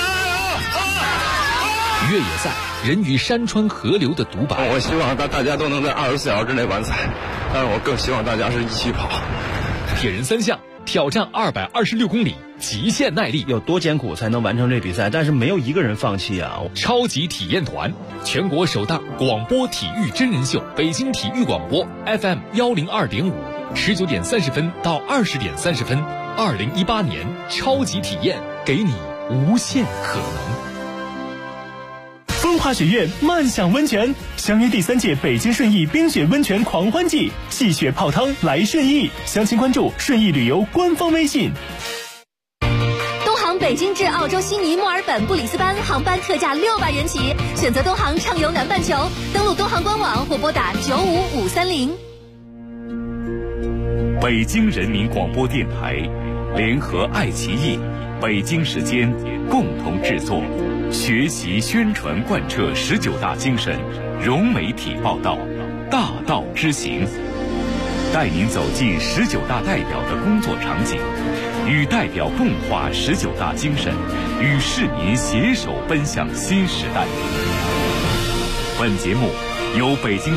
越野赛人与山川河流的独白。 我希望大家都能在24小时之内完赛，但是我更希望大家是一起跑。 铁人3项挑战226公里，极限耐力， 有多艰苦才能完成这比赛？但是没有一个人放弃啊！ 超级体验团，全国首档广播体育真人秀，北京体育广播 FM 102.5， 19点30分到20点30分，2018年超级体验，给你无限可能。 风华雪苑漫享温泉，相约第3届北京顺义冰雪温泉狂欢季，戏雪泡汤来顺义，详情关注顺义旅游官方微信。 东航北京至澳洲悉尼、墨尔本、布里斯班航班特价600元起，选择东航畅游南半球，登录东航官网或拨打95530。 北京人民广播电台联合爱奇艺、北京时间共同制作，学习宣传贯彻19大精神，融媒体报道，大道之行，带您走进19大代表的工作场景，与代表共话19大精神，与市民携手奔向新时代。本节目由北京